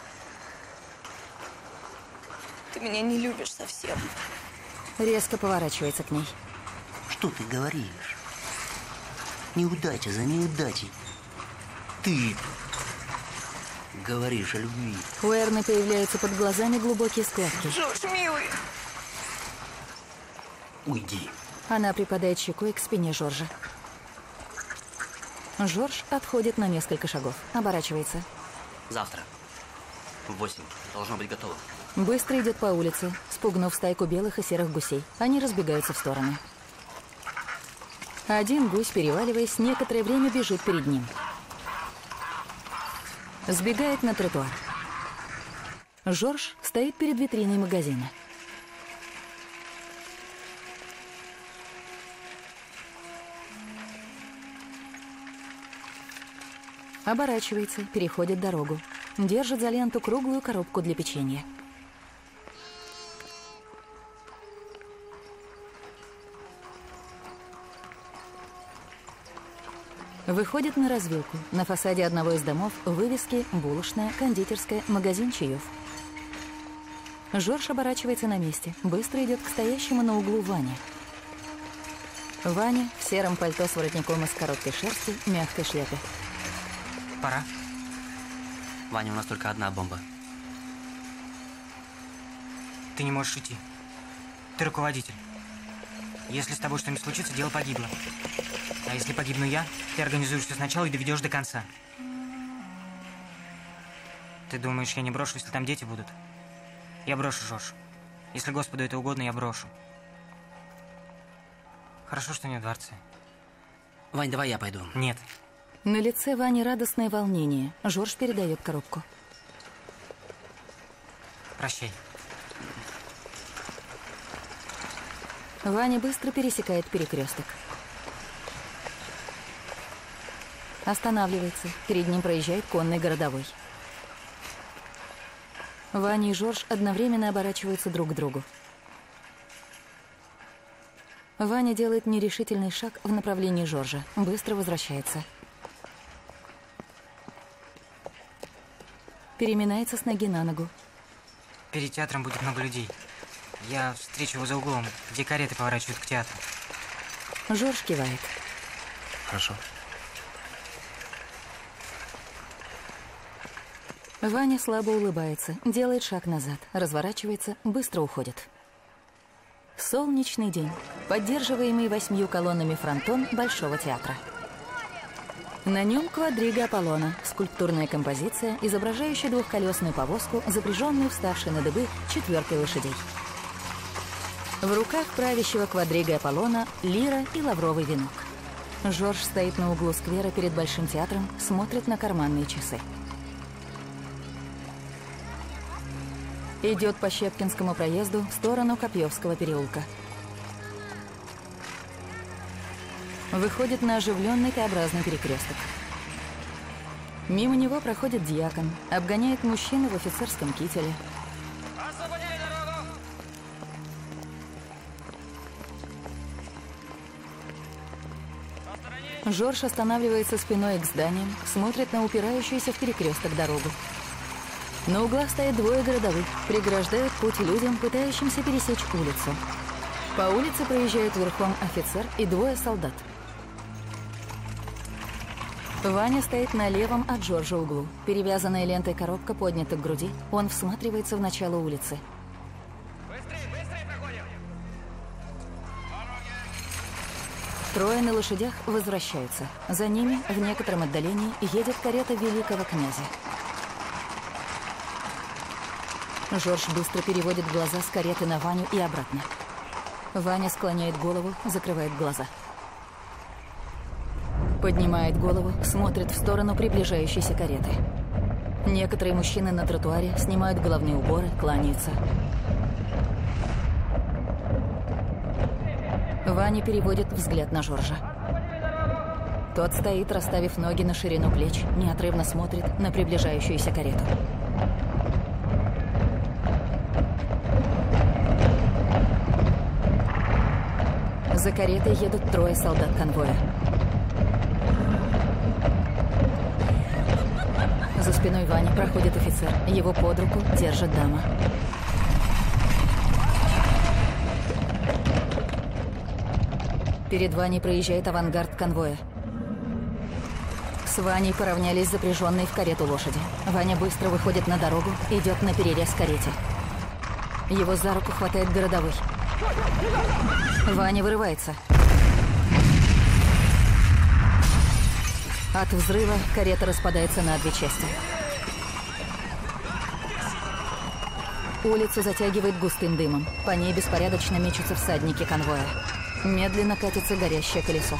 Ты меня не любишь совсем. Резко поворачивается к ней. Что ты говоришь? Неудача за неудачей. Ты говоришь о любви. У Эрны появляются под глазами глубокие складки. Жорж, милый. Уйди. Она припадает щекой к спине Жоржа. Жорж отходит на несколько шагов. Оборачивается. Завтра. В восемь. Должно быть готово. Быстро идет по улице, спугнув стайку белых и серых гусей. Они разбегаются в стороны. Один гусь, переваливаясь, некоторое время бежит перед ним. Сбегает на тротуар. Жорж стоит перед витриной магазина. Оборачивается, переходит дорогу. Держит за ленту круглую коробку для печенья. Выходит на развилку. На фасаде одного из домов вывески «Булочная», «Кондитерская», «Магазин чаев». Жорж оборачивается на месте. Быстро идет к стоящему на углу Ване. Ваня в сером пальто с воротником из короткой шерсти, мягкой шляпе. Пора. Ваня, у нас только одна бомба. Ты не можешь идти. Ты руководитель. Если с тобой что-нибудь случится, дело погибло. А если погибну я, ты организуешь все сначала и доведешь до конца. Ты думаешь, я не брошу, если там дети будут? Я брошу, Жорж. Если Господу это угодно, я брошу. Хорошо, что не в дворце. Вань, давай я пойду. Нет. На лице Вани радостное волнение. Жорж передает коробку. Прощай. Ваня быстро пересекает перекресток. Останавливается. Перед ним проезжает конный городовой. Ваня и Жорж одновременно оборачиваются друг к другу. Ваня делает нерешительный шаг в направлении Жоржа. Быстро возвращается. Переминается с ноги на ногу. Перед театром будет много людей. Я встречу его за углом, где кареты поворачивают к театру. Жорж кивает. Хорошо. Ваня слабо улыбается, делает шаг назад, разворачивается, быстро уходит. Солнечный день. Поддерживаемый восьмью колоннами фронтон Большого театра. На нем квадрига Аполлона, скульптурная композиция, изображающая двухколесную повозку, запряженную вставшей на дыбы четверкой лошадей. В руках правящего квадрига Аполлона лира и лавровый венок. Жорж стоит на углу сквера перед Большим театром, смотрит на карманные часы. Идет по Щепкинскому проезду в сторону Копьевского переулка. Выходит на оживленный Т-образный перекресток. Мимо него проходит дьякон, обгоняет мужчину в офицерском кителе. Жорж останавливается спиной к зданиям, смотрит на упирающуюся в перекресток дорогу. На углах стоят двое городовых, преграждают путь людям, пытающимся пересечь улицу. По улице проезжают верхом офицер и двое солдат. Ваня стоит на левом от Жоржа углу. Перевязанная лентой коробка поднята к груди. Он всматривается в начало улицы. Трое на лошадях возвращаются. За ними в некотором отдалении едет карета великого князя. Жорж быстро переводит глаза с кареты на Ваню и обратно. Ваня склоняет голову, закрывает глаза. Поднимает голову, смотрит в сторону приближающейся кареты. Некоторые мужчины на тротуаре снимают головные уборы, кланяются. Ваня переводит взгляд на Жоржа. Тот стоит, расставив ноги на ширину плеч, неотрывно смотрит на приближающуюся карету. За каретой едут трое солдат конвоя. За спиной Вани проходит офицер. Его под руку держит дама. Перед Ваней проезжает авангард конвоя. С Ваней поравнялись запряженные в карету лошади. Ваня быстро выходит на дорогу, идет на перерез карете. Его за руку хватает городовой. Ваня вырывается. От взрыва карета распадается на две части. Улицу затягивает густым дымом. По ней беспорядочно мечутся всадники конвоя. Медленно катится горящее колесо.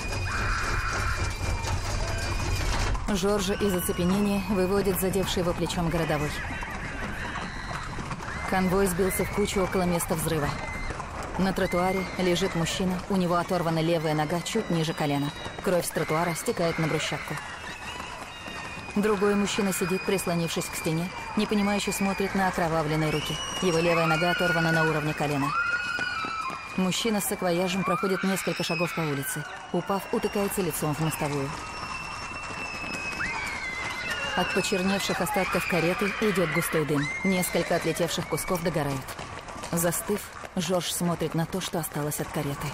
Жоржа из оцепенения выводит задевший его плечом городовой. Конвой сбился в кучу около места взрыва. На тротуаре лежит мужчина, у него оторвана левая нога чуть ниже колена. Кровь с тротуара стекает на брусчатку. Другой мужчина сидит, прислонившись к стене, непонимающе смотрит на окровавленные руки. Его левая нога оторвана на уровне колена. Мужчина с саквояжем проходит несколько шагов по улице. Упав, утыкается лицом в мостовую. От почерневших остатков кареты идет густой дым. Несколько отлетевших кусков догорают. Застыв, Жорж смотрит на то, что осталось от кареты.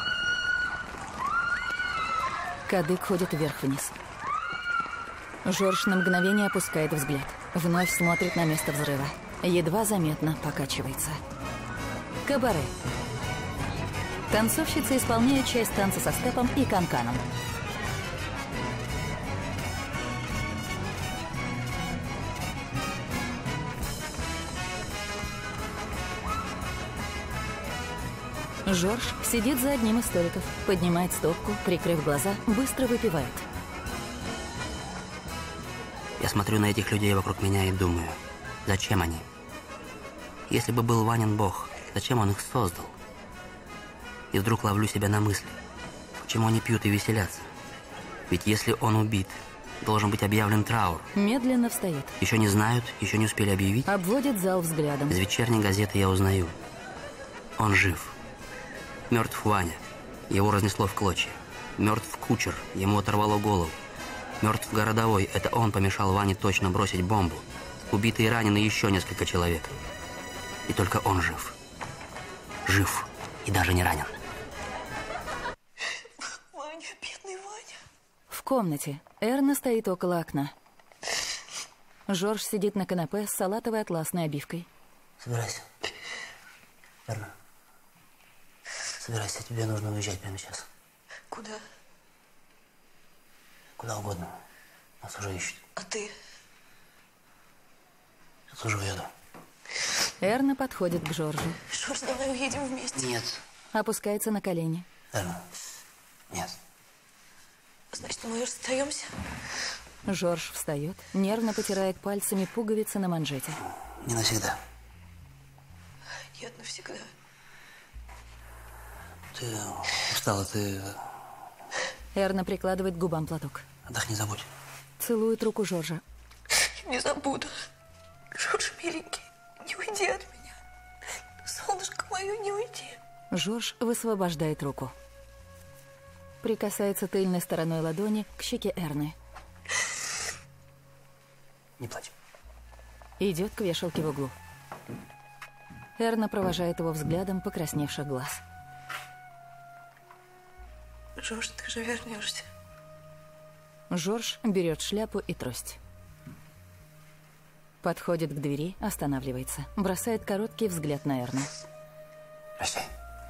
Кадык ходит вверх-вниз. Жорж на мгновение опускает взгляд. Вновь смотрит на место взрыва. Едва заметно покачивается. Кабаре. Танцовщицы исполняют часть танца со степом и канканом. Жорж сидит за одним из столиков, поднимает стопку, прикрыв глаза, быстро выпивает. Я смотрю на этих людей вокруг меня и думаю, зачем они? Если бы был Ванин Бог, зачем он их создал? И вдруг ловлю себя на мысли, почему они пьют и веселятся? Ведь если он убит, должен быть объявлен траур. Медленно встает. Еще не знают, еще не успели объявить. Обводит зал взглядом. Из вечерней газеты я узнаю. Он жив. Мертв Ваня. Его разнесло в клочья. Мертв кучер. Ему оторвало голову. Мертв городовой. Это он помешал Ване точно бросить бомбу. Убиты и ранены еще несколько человек. И только он жив. Жив. И даже не ранен. Ваня, бедный Ваня. В комнате. Эрна стоит около окна. Жорж сидит на канапе с салатовой атласной обивкой. Собирайся. Эрна. Собирайся, тебе нужно уезжать прямо сейчас. Куда? Куда угодно. Нас уже ищут. А ты? Я тоже уеду. Эрна подходит к Жоржу. Жорж, давай уедем вместе. Нет. Опускается на колени. Эрна. Нет. Значит, мы расстаемся? Жорж встает, нервно потирает пальцами пуговицы на манжете. Не навсегда. Нет, навсегда. Ты устала, ты... Эрна прикладывает к губам платок. Отдохни, забудь. Целует руку Жоржа. Не забуду. Жорж, миленький, не уйди от меня. Солнышко мое, не уйди. Жорж высвобождает руку. Прикасается тыльной стороной ладони к щеке Эрны. Не плачь. Идет к вешалке в углу. Эрна провожает его взглядом покрасневших глаз. Жорж, ты же вернешься. Жорж берет шляпу и трость. Подходит к двери, останавливается. Бросает короткий взгляд на Эрну. Прощай.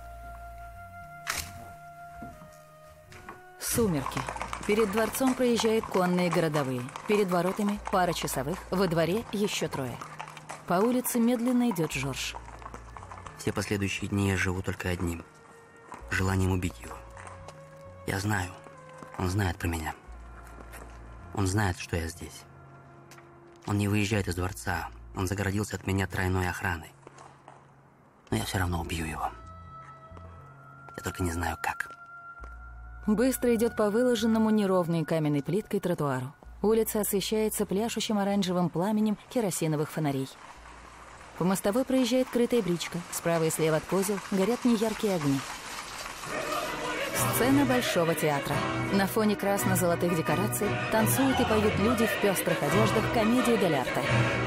Сумерки. Перед дворцом проезжают конные городовые. Перед воротами пара часовых, во дворе еще трое. По улице медленно идет Жорж. Все последующие дни я живу только одним. Желанием убить его. Я знаю. Он знает про меня. Он знает, что я здесь. Он не выезжает из дворца. Он загородился от меня тройной охраной. Но я все равно убью его. Я только не знаю, как. Быстро идет по выложенному неровной каменной плиткой тротуару. Улица освещается пляшущим оранжевым пламенем керосиновых фонарей. По мостовой проезжает крытая бричка. Справа и слева от козел горят неяркие огни. Сцена Большого театра. На фоне красно-золотых декораций танцуют и поют люди в пестрых одеждах комедии дель арте.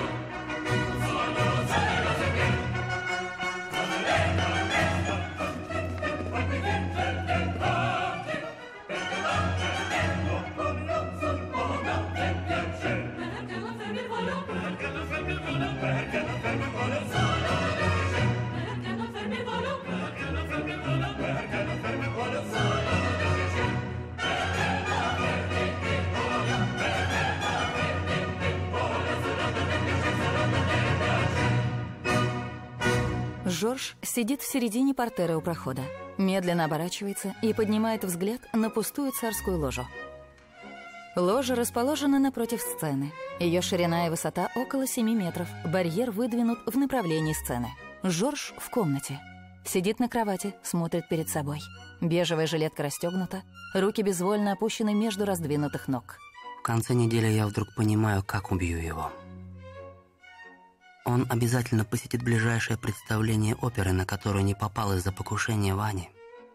Жорж сидит в середине портера у прохода, медленно оборачивается и поднимает взгляд на пустую царскую ложу. Ложа расположена напротив сцены. Ее ширина и высота около семи метров. Барьер выдвинут в направлении сцены. Жорж в комнате. Сидит на кровати, смотрит перед собой. Бежевая жилетка расстегнута, руки безвольно опущены между раздвинутых ног. В конце недели я вдруг понимаю, как убью его. Он обязательно посетит ближайшее представление оперы, на которое не попал из-за покушения Вани.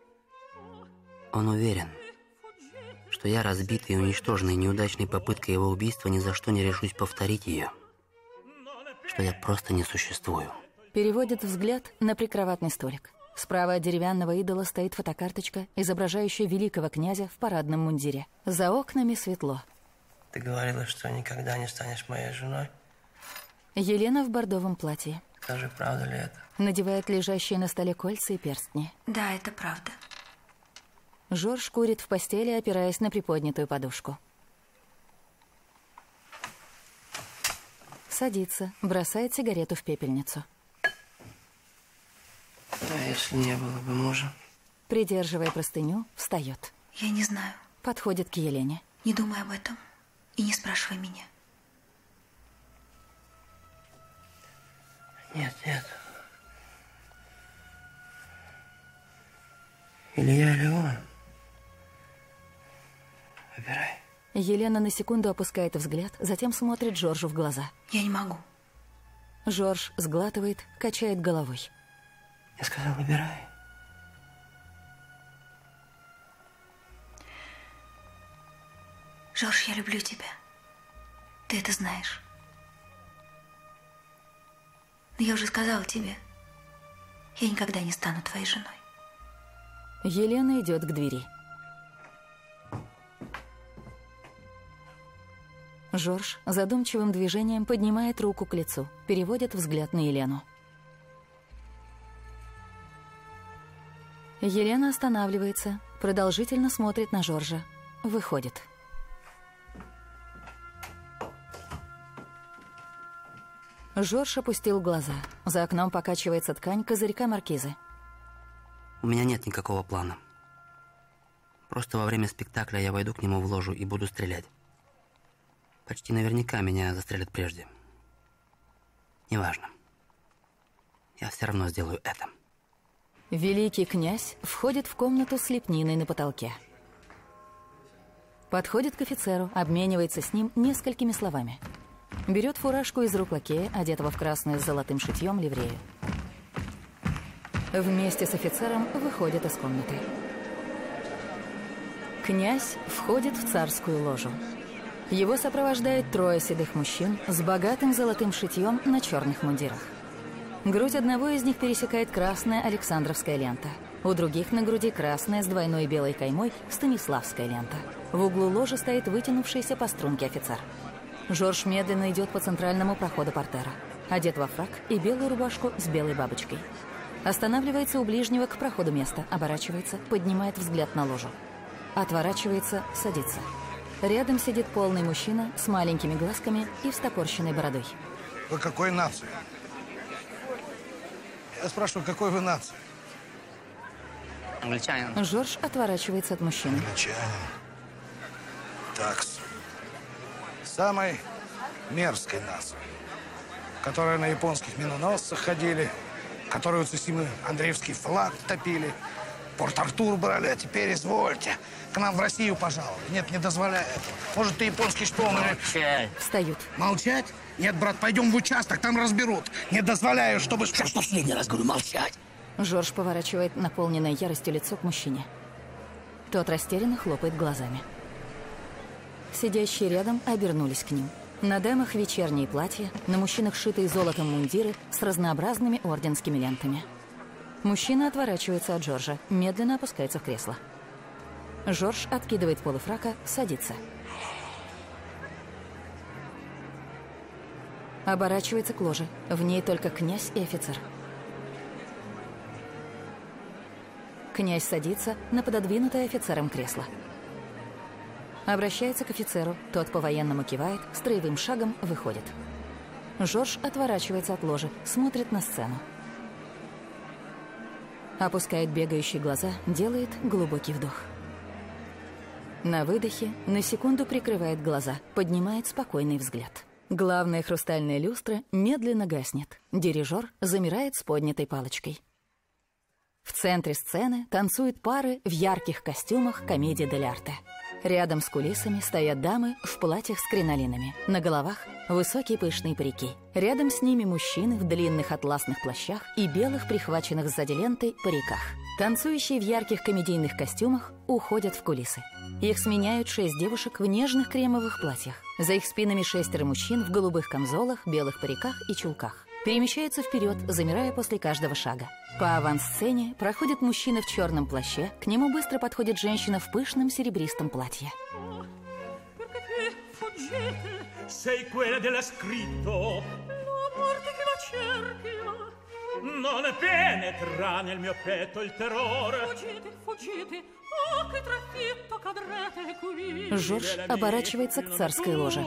Он уверен, что я, разбитый и уничтоженный неудачной попыткой его убийства, ни за что не решусь повторить ее. Что я просто не существую. Переводит взгляд на прикроватный столик. Справа от деревянного идола стоит фотокарточка, изображающая великого князя в парадном мундире. За окнами светло. Ты говорила, что никогда не станешь моей женой? Елена в бордовом платье. Скажи, правда ли это? Надевает лежащие на столе кольца и перстни. Да, это правда. Жорж курит в постели, опираясь на приподнятую подушку. Садится, бросает сигарету в пепельницу. А если не было бы мужа? Придерживая простыню, встает. Я не знаю. Подходит к Елене. Не думай об этом и не спрашивай меня. Нет, нет. Или я, или он. Выбирай. Елена на секунду опускает взгляд, затем смотрит Жоржу в глаза. Я не могу. Жорж сглатывает, качает головой. Я сказал, выбирай. Жорж, я люблю тебя. Ты это знаешь. Но я уже сказала тебе, я никогда не стану твоей женой. Елена идет к двери. Жорж задумчивым движением поднимает руку к лицу, переводит взгляд на Елену. Елена останавливается, продолжительно смотрит на Жоржа, выходит. Жорж опустил глаза. За окном покачивается ткань козырька маркизы. У меня нет никакого плана. Просто во время спектакля я войду к нему в ложу и буду стрелять. Почти наверняка меня застрелят прежде. Неважно. я все равно сделаю это. Великий князь входит в комнату с лепниной на потолке. Подходит к офицеру, обменивается с ним несколькими словами. Берет фуражку из рук лакея, одетого в красную с золотым шитьем ливрею. Вместе с офицером выходит из комнаты. Князь входит в царскую ложу. Его сопровождает трое седых мужчин с богатым золотым шитьем на черных мундирах. Грудь одного из них пересекает красная Александровская лента. У других на груди красная с двойной белой каймой Станиславская лента. В углу ложи стоит вытянувшийся по струнке офицер. Жорж медленно идет по центральному проходу портера. Одет во фрак и белую рубашку с белой бабочкой. Останавливается у ближнего к проходу места, оборачивается, поднимает взгляд на ложу. Отворачивается, садится. Рядом сидит полный мужчина с маленькими глазками и встопорщенной бородой. Вы какой нации? Я спрашиваю, какой вы нации? Англичанин. Жорж отворачивается от мужчины. Англичанин. Такс. Самой мерзкой нации, которые на японских миноносцах ходили, которые у Цусимы Андреевский флаг топили, Порт-Артур брали, а теперь извольте. К нам в Россию пожаловали. Нет, не дозволяю этого. Может, ты японский шпион? Молчать. Встают. Молчать? Нет, брат, пойдем в участок, там разберут. Не дозволяю, чтобы... Сейчас последний раз говорю, молчать. Жорж поворачивает наполненное яростью лицо к мужчине. Тот растерянно хлопает глазами. Сидящие рядом обернулись к ним. На дамах вечерние платья, на мужчинах шитые золотом мундиры с разнообразными орденскими лентами. Мужчина отворачивается от Жоржа, медленно опускается в кресло. Жорж откидывает полы фрака, садится. Оборачивается к ложе. В ней только князь и офицер. Князь садится на пододвинутое офицером кресло. Обращается к офицеру, тот по-военному кивает, строевым шагом выходит. Жорж отворачивается от ложи, смотрит на сцену. Опускает бегающие глаза, делает глубокий вдох. На выдохе на секунду прикрывает глаза, поднимает спокойный взгляд. Главная хрустальная люстра медленно гаснет. Дирижер замирает с поднятой палочкой. В центре сцены танцуют пары в ярких костюмах комедии дель арте. Рядом с кулисами стоят дамы в платьях с кринолинами. На головах высокие пышные парики. Рядом с ними мужчины в длинных атласных плащах и белых, прихваченных сзади лентой, париках. Танцующие в ярких комедийных костюмах уходят в кулисы. Их сменяют шесть девушек в нежных кремовых платьях. За их спинами шестеро мужчин в голубых камзолах, белых париках и чулках. Перемещаются вперед, замирая после каждого шага. По авансцене проходит мужчина в черном плаще, к нему быстро подходит женщина в пышном серебристом платье. Sei quella della scritto. La morte che la cerchia. Non penetra nel mio petto il terrore. Fuggite, fuggite. Oh, che trafitto cadrete qui. Жорж оборачивается к царской ложе.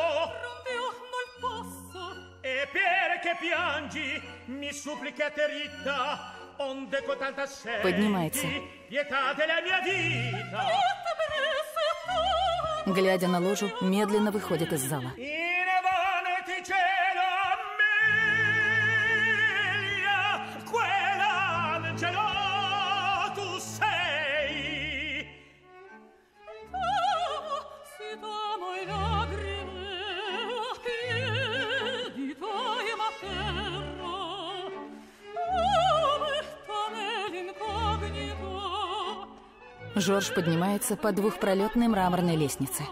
E perché piangi? Mi supplicate ritta. Onde con tanta sete. Поднимается. Pietà della mia vita. Глядя на ложу, медленно выходит из зала. Жорж поднимается по двухпролетной мраморной лестнице.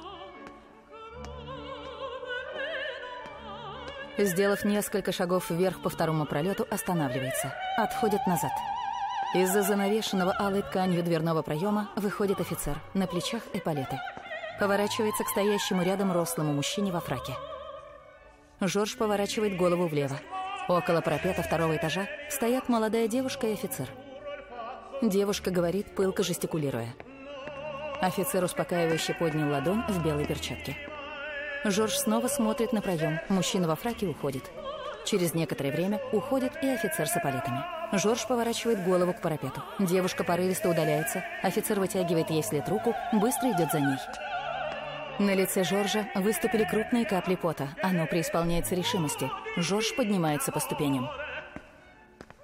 Сделав несколько шагов вверх по второму пролету, останавливается. Отходит назад. Из-за занавешенного алой тканью дверного проема выходит офицер. На плечах эполеты. Поворачивается к стоящему рядом рослому мужчине во фраке. Жорж поворачивает голову влево. Около парапета второго этажа стоят молодая девушка и офицер. Девушка говорит, пылко жестикулируя. Офицер успокаивающе поднял ладонь в белой перчатке. Жорж снова смотрит на проем. Мужчина во фраке уходит. Через некоторое время уходит и офицер с эполетами. Жорж поворачивает голову к парапету. Девушка порывисто удаляется. Офицер вытягивает ей след руку, быстро идет за ней. На лице Жоржа выступили крупные капли пота. Оно преисполняется решимости. Жорж поднимается по ступеням.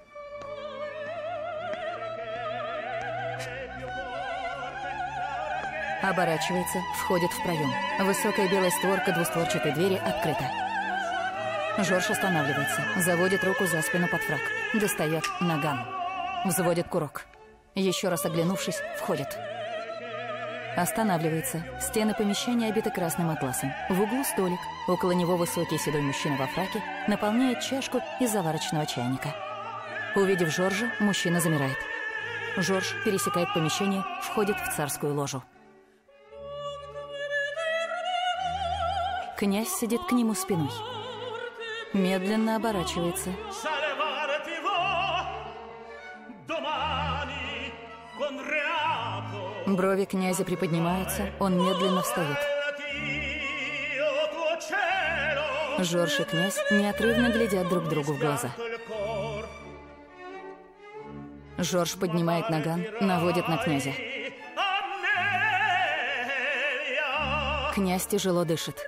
Оборачивается, входит в проем. Высокая белая створка двустворчатой двери открыта. Жорж останавливается, заводит руку за спину под фрак. Достает наган. Взводит курок. Еще раз оглянувшись, входит. Останавливается. Стены помещения обиты красным атласом. В углу столик. Около него высокий седой мужчина во фраке наполняет чашку из заварочного чайника. Увидев Жоржа, мужчина замирает. Жорж пересекает помещение, входит в царскую ложу. Князь сидит к нему спиной. Медленно оборачивается. Брови князя приподнимаются, он медленно встает. Жорж и князь неотрывно глядят друг другу в глаза. Жорж поднимает наган, наводит на князя. Князь тяжело дышит.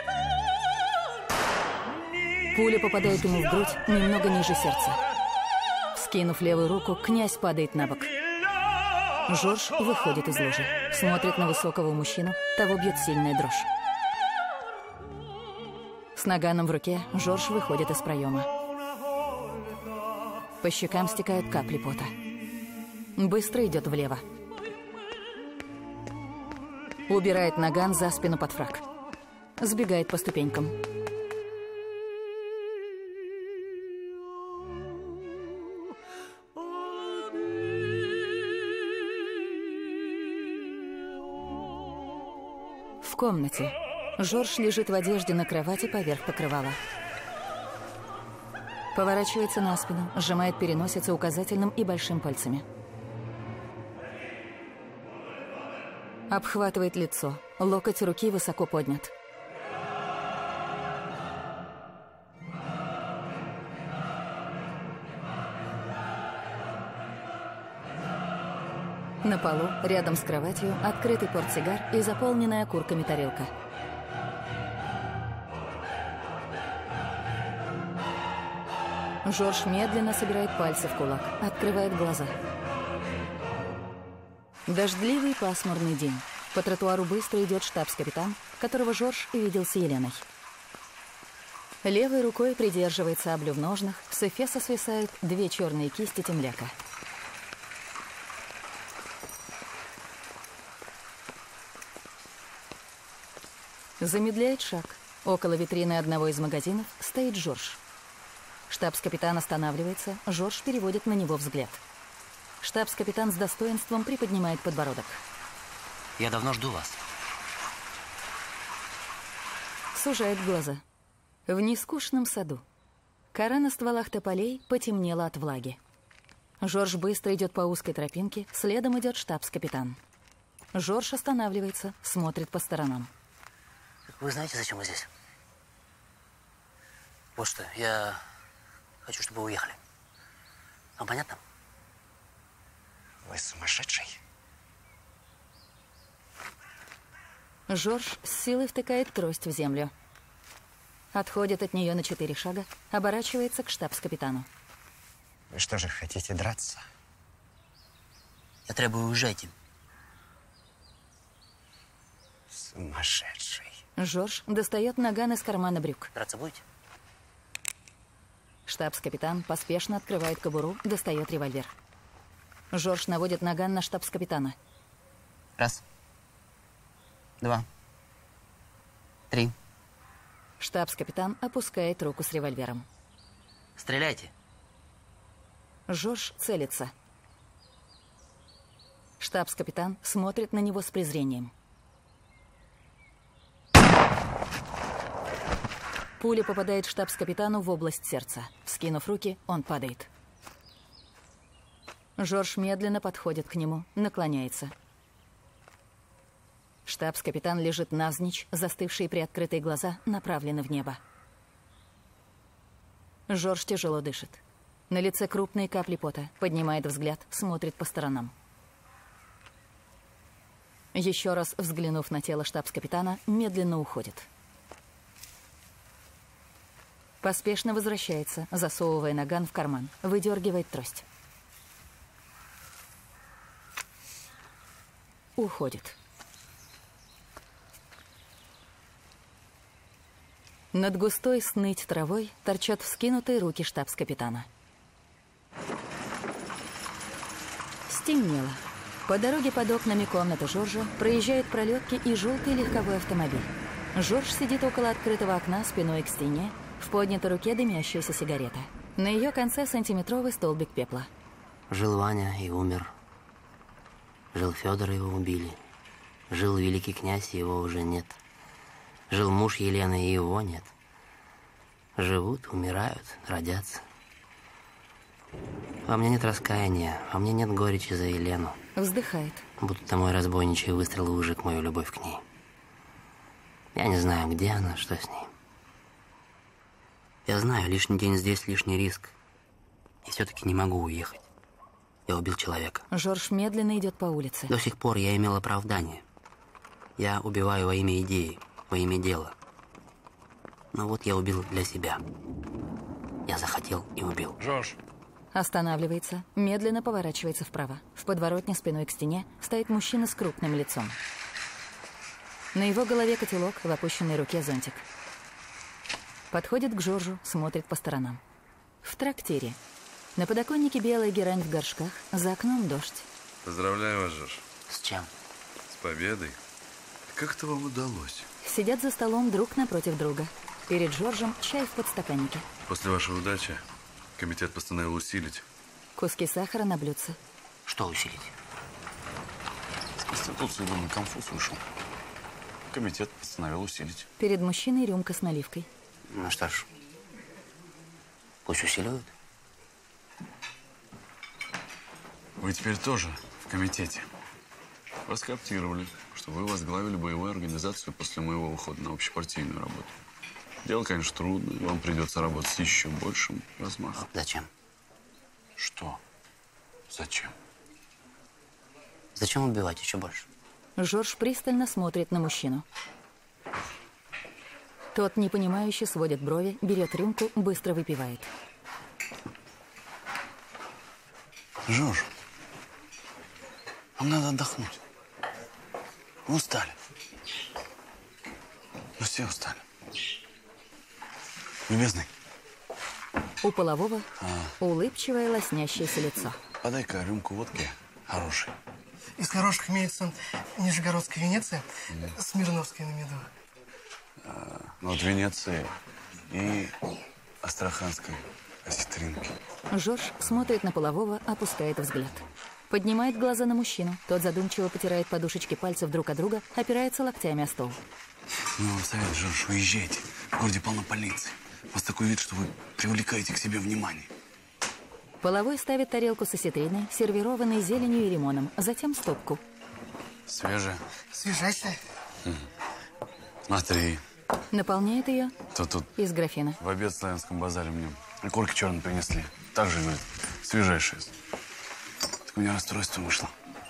Пуля попадает ему в грудь, немного ниже сердца. Вскинув левую руку, князь падает на бок. Жорж выходит из ложи, смотрит на высокого мужчину, того бьет сильная дрожь. С наганом в руке Жорж выходит из проема. По щекам стекают капли пота. Быстро идет влево. Убирает наган за спину под фрак. Сбегает по ступенькам. В комнате. Жорж лежит в одежде на кровати поверх покрывала. Поворачивается на спину, сжимает переносицу указательным и большим пальцами. Обхватывает лицо. Локоть руки высоко поднят. На полу, рядом с кроватью, открытый портсигар и заполненная окурками тарелка. Жорж медленно собирает пальцы в кулак, открывает глаза. Дождливый пасмурный день. По тротуару быстро идет штабс-капитан, которого Жорж видел с Еленой. Левой рукой придерживает саблю в ножнах, с эфеса свисают две черные кисти темляка. Замедляет шаг. Около витрины одного из магазинов стоит Жорж. Штабс-капитан останавливается, Жорж переводит на него взгляд. Штабс-капитан с достоинством приподнимает подбородок. Я давно жду вас. Сужает глаза. В нескучном саду. Кора на стволах тополей потемнела от влаги. Жорж быстро идет по узкой тропинке, следом идет штабс-капитан. Жорж останавливается, смотрит по сторонам. Вы знаете, зачем вы здесь? Вот что, я хочу, чтобы вы уехали. Вам понятно? Вы сумасшедший. Жорж с силой втыкает трость в землю. Отходит от нее на четыре шага, оборачивается к штабс-капитану. Вы что же, хотите драться? Я требую, уезжайте. Сумасшедший. Жорж достает наган из кармана брюк. Драться будете? Штабс-капитан поспешно открывает кобуру, достает револьвер. Жорж наводит наган на штабс-капитана. Раз. Два. Три. Штабс-капитан опускает руку с револьвером. Стреляйте. Жорж целится. Штабс-капитан смотрит на него с презрением. Пуля попадает штабс-капитану в область сердца. Вскинув руки, он падает. Жорж медленно подходит к нему, наклоняется. Штабс-капитан лежит навзничь, застывшие приоткрытые глаза направлены в небо. Жорж тяжело дышит. На лице крупные капли пота, поднимает взгляд, смотрит по сторонам. Еще раз взглянув на тело штабс-капитана, медленно уходит. Поспешно возвращается, засовывая наган в карман, выдергивает трость. Уходит. Над густой сныть травой торчат вскинутые руки штабс-капитана. Стемнело. По дороге под окнами комнаты Жоржа проезжают пролетки и желтый легковой автомобиль. Жорж сидит около открытого окна спиной к стене, в поднятой руке дымящаяся сигарета. На ее конце сантиметровый столбик пепла. Жил Ваня и умер. Жил Федор, его убили. Жил великий князь, его уже нет. Жил муж Елены, и его нет. Живут, умирают, родятся. Во мне нет раскаяния, во мне нет горечи за Елену. Вздыхает. Будто мой разбойничий выстрел выжег мою любовь к ней. Я не знаю, где она, что с ней. Я знаю, лишний день здесь, лишний риск. И все-таки не могу уехать. Я убил человека. Жорж медленно идет по улице. До сих пор я имел оправдание. Я убиваю во имя идеи, во имя дела. Но вот я убил для себя. Я захотел и убил. Жорж. Останавливается, медленно поворачивается вправо. В подворотне спиной к стене стоит мужчина с крупным лицом. На его голове котелок, в опущенной руке зонтик. Подходит к Жоржу, смотрит по сторонам. В трактире. На подоконнике белая герань в горшках, за окном дождь. Поздравляю вас, Жорж. С чем? С победой. Как это вам удалось? Сидят за столом друг напротив друга. Перед Жоржем чай в подстаканнике. После вашей удачи комитет постановил усилить. Куски сахара на блюдце. Что усилить? С Конституции думаю, конфуз вышел. Комитет постановил усилить. Перед мужчиной рюмка с наливкой. Ну что ж, пусть усиливают. Вы теперь тоже в комитете. Вас кооптировали, чтобы вы возглавили боевую организацию после моего ухода на общепартийную работу. Дело, конечно, трудно, и вам придется работать с еще большим размахом. Зачем? Что? Зачем? Зачем убивать еще больше? Жорж пристально смотрит на мужчину. Тот, непонимающе, сводит брови, берет рюмку, быстро выпивает. Жорж, вам надо отдохнуть. Вы устали. Мы все устали. Любезный. У полового а. улыбчивое лоснящееся лицо. Подай-ка рюмку водки хорошей. Из хороших имеется Нижегородская Венеция, mm. Смирновская на меду. А, ну, от Венеции и Астраханской осетринки. Жорж смотрит на полового, опускает взгляд. Поднимает глаза на мужчину. Тот задумчиво потирает подушечки пальцев друг от друга, опирается локтями о стол. Ну, вам совет, Жорж, уезжайте. В городе полно полиции. У вас такой вид, что вы привлекаете к себе внимание. Половой ставит тарелку с осетриной, сервированной зеленью и лимоном, затем стопку. Свежая? Свежайшая. Угу. Смотри. Наполняет ее То тут из графина. В обед в Славянском базаре мне окурки черные принесли. Так же, говорит, свежайшие. Так у меня расстройство вышло.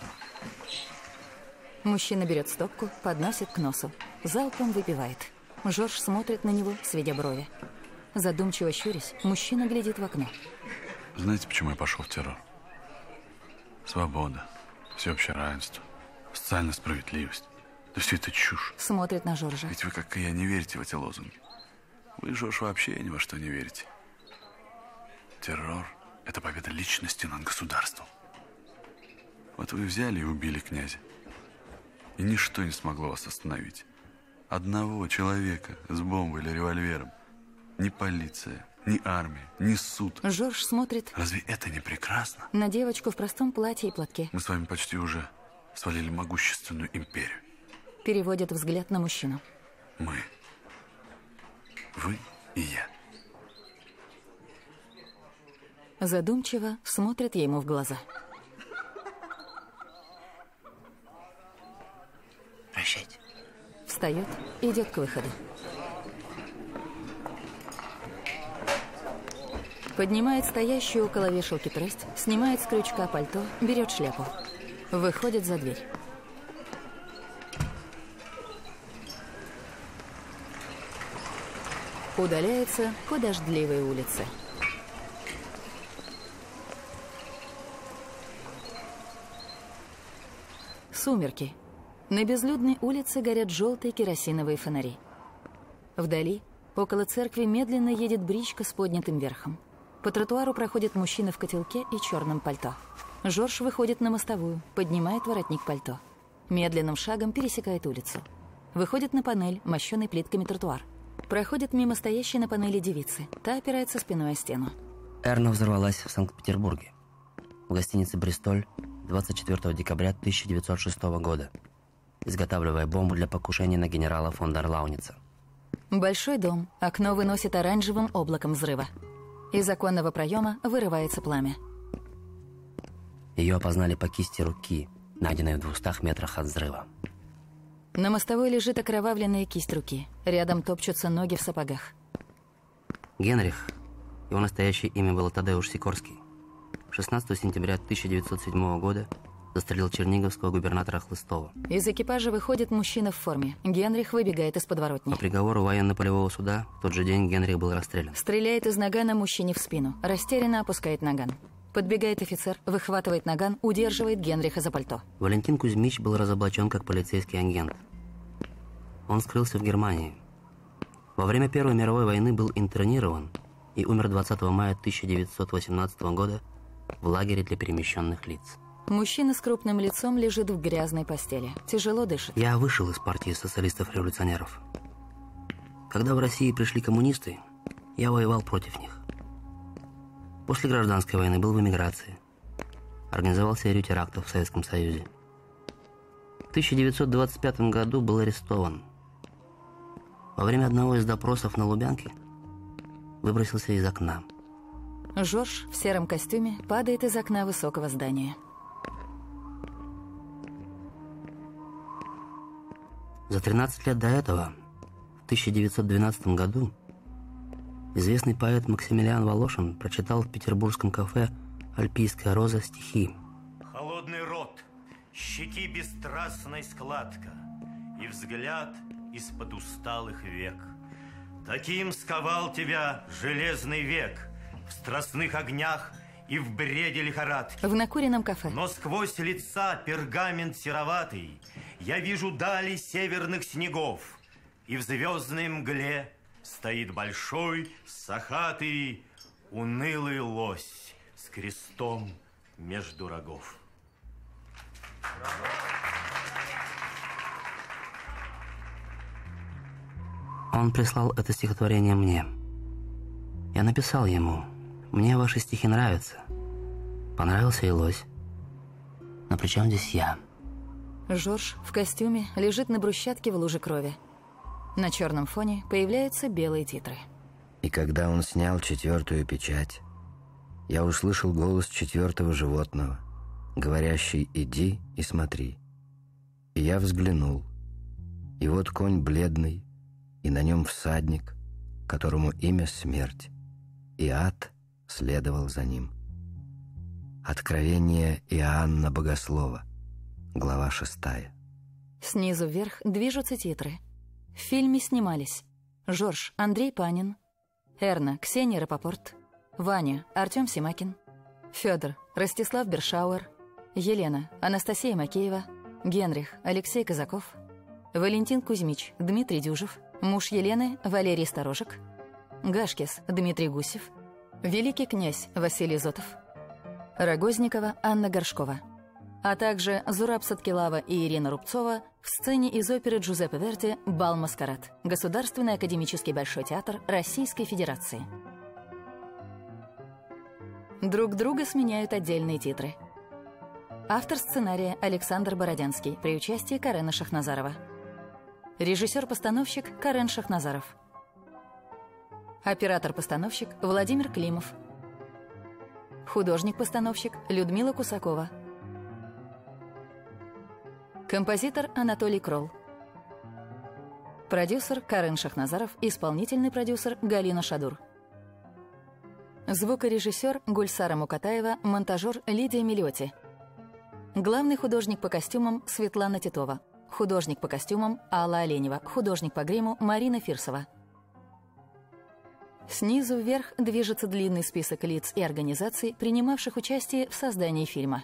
Мужчина берет стопку, подносит к носу. Залпом выпивает. Жорж смотрит на него, сведя брови. Задумчиво щурясь, мужчина глядит в окно. Знаете, почему я пошел в террор? Свобода, всеобщее равенство, социальная справедливость. Да все это чушь. Смотрит на Жоржа. Ведь вы, как и я, не верите в эти лозунги. Вы, Жорж, вообще ни во что не верите. Террор – это победа личности над государством. Вот вы взяли и убили князя. И ничто не смогло вас остановить. Одного человека с бомбой или револьвером. Ни полиция, ни армия, ни суд. Жорж смотрит. Разве это не прекрасно? На девочку в простом платье и платке. Мы с вами почти уже свалили могущественную империю. Переводит взгляд на мужчину. Мы. Вы и я. Задумчиво смотрит ему в глаза. Прощайте. Встает, идет к выходу. Поднимает стоящую около вешалки трость, снимает с крючка пальто, берет шляпу. Выходит за дверь. Удаляется по дождливой улице. Сумерки. На безлюдной улице горят желтые керосиновые фонари. Вдали Около церкви медленно едет бричка с поднятым верхом. По тротуару проходит мужчина в котелке и черном пальто. Жорж выходит на мостовую, поднимает воротник пальто. Медленным шагом пересекает улицу. Выходит на панель, мощенный плитками тротуар. Проходит мимо стоящей на панели девицы. Та опирается спиной о стену. Эрна взорвалась в Санкт-Петербурге. В гостинице «Бристоль» двадцать четвёртого декабря тысяча девятьсот шестого года, изготавливая бомбу для покушения на генерала фон дер Лауница. Большой дом. Окно выносит оранжевым облаком взрыва. Из оконного проема вырывается пламя. Ее опознали по кисти руки, найденной в двухстах метрах от взрыва. На мостовой лежит окровавленная кисть руки. Рядом топчутся ноги в сапогах. Генрих, его настоящее имя было Тадеуш Сикорский, шестнадцатого сентября тысяча девятьсот седьмого года застрелил черниговского губернатора Хлыстова. Из экипажа выходит мужчина в форме. Генрих выбегает из подворотни. По приговору военно-полевого суда в тот же день Генрих был расстрелян. Стреляет из нагана мужчине в спину. Растерянно опускает наган. Подбегает офицер, выхватывает наган, удерживает Генриха за пальто. Валентин Кузьмич был разоблачен как полицейский агент. Он скрылся в Германии. Во время Первой мировой войны был интернирован и умер двадцатого мая тысяча девятьсот восемнадцатого года в лагере для перемещенных лиц. Мужчина с крупным лицом лежит в грязной постели. Тяжело дышит. Я вышел из партии социалистов-революционеров. Когда в России пришли коммунисты, я воевал против них. После гражданской войны был в эмиграции. Организовал серию терактов в Советском Союзе. В тысяча девятьсот двадцать пятом году был арестован. Во время одного из допросов на Лубянке выбросился из окна. Жорж в сером костюме падает из окна высокого здания. За тринадцать лет до этого, в тысяча девятьсот двенадцатом году, известный поэт Максимилиан Волошин прочитал в петербургском кафе «Альпийская роза» стихи. Холодный рот, щеки бесстрастной складка и взгляд из-под усталых век. Таким сковал тебя железный век в страстных огнях и в бреде лихорадки. В накуренном кафе. Но сквозь лица пергамент сероватый я вижу дали северных снегов, и в звездной мгле стоит большой, сахатый, унылый лось с крестом между рогов. Он прислал это стихотворение мне. Я написал ему: «Мне ваши стихи нравятся. Понравился и лось. Но при чем здесь я?» Жорж в костюме лежит на брусчатке в луже крови. На черном фоне появляются белые титры. И когда он снял четвертую печать, я услышал голос четвертого животного, говорящий: «Иди и смотри». И я взглянул, и вот конь бледный, и на нем всадник, которому имя смерть, и ад следовал за ним. Откровение Иоанна Богослова, глава шестая. Снизу вверх движутся титры. В фильме снимались Жорж Андрей Панин, Эрна Ксения Рапопорт, Ваня Артем Симакин, Федор Ростислав Бершауэр, Елена Анастасия Макеева, Генрих Алексей Казаков, Валентин Кузьмич Дмитрий Дюжев, муж Елены Валерий Сторожек, Гашкис Дмитрий Гусев, великий князь Василий Зотов, Рогозникова Анна Горшкова, а также Зураб Саткилава и Ирина Рубцова в сцене из оперы Джузеппе Верди «Бал Маскарад», Государственный академический Большой театр Российской Федерации. Друг друга сменяют отдельные титры. Автор сценария Александр Бородянский при участии Карена Шахназарова. Режиссер-постановщик Карен Шахназаров. Оператор-постановщик Владимир Климов. Художник-постановщик Людмила Кусакова. Композитор Анатолий Кролл. Продюсер Карен Шахназаров, исполнительный продюсер Галина Шадур. Звукорежиссер Гульсара Мукатаева, монтажер Лидия Миллиоти. Главный художник по костюмам Светлана Титова. Художник по костюмам Алла Оленева. Художник по гриму Марина Фирсова. Снизу вверх движется длинный список лиц и организаций, принимавших участие в создании фильма.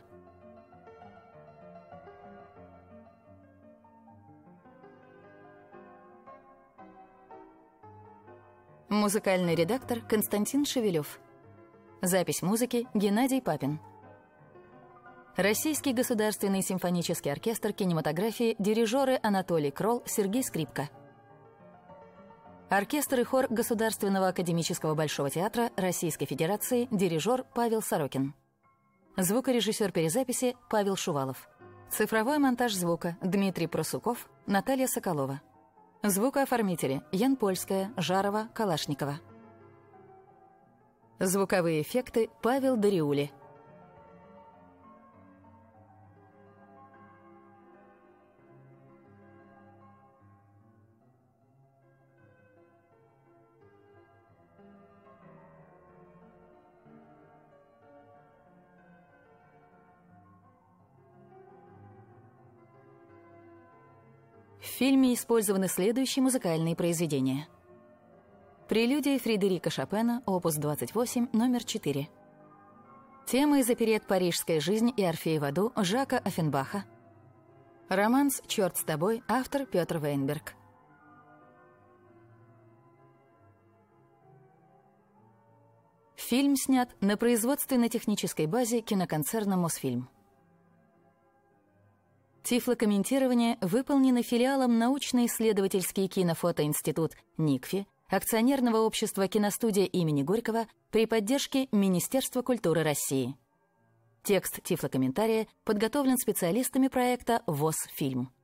Музыкальный редактор Константин Шевелев. Запись музыки Геннадий Папин. Российский государственный симфонический оркестр кинематографии, дирижеры Анатолий Кролл, Сергей Скрипка. Оркестр и хор Государственного академического Большого театра Российской Федерации, дирижер Павел Сорокин. Звукорежиссер перезаписи Павел Шувалов. Цифровой монтаж звука Дмитрий Просуков, Наталья Соколова. Звукооформители Ян Польская, Жарова, Калашникова. Звуковые эффекты Павел Дариули. В фильме использованы следующие музыкальные произведения. Прелюдия Фредерика Шопена, опус двадцать восемь, номер четыре. Тема из оперет «Парижская жизнь» и «Орфей в аду» Жака Оффенбаха. Романс «Черт с тобой», автор Петр Вейнберг. Фильм снят на производственно-технической базе киноконцерна «Мосфильм». Тифлокомментирование выполнено филиалом научно-исследовательский кинофотоинститут НИКФИ, акционерного общества «Киностудия имени Горького» при поддержке Министерства культуры России. Текст тифлокомментария подготовлен специалистами проекта ВОС-фильм.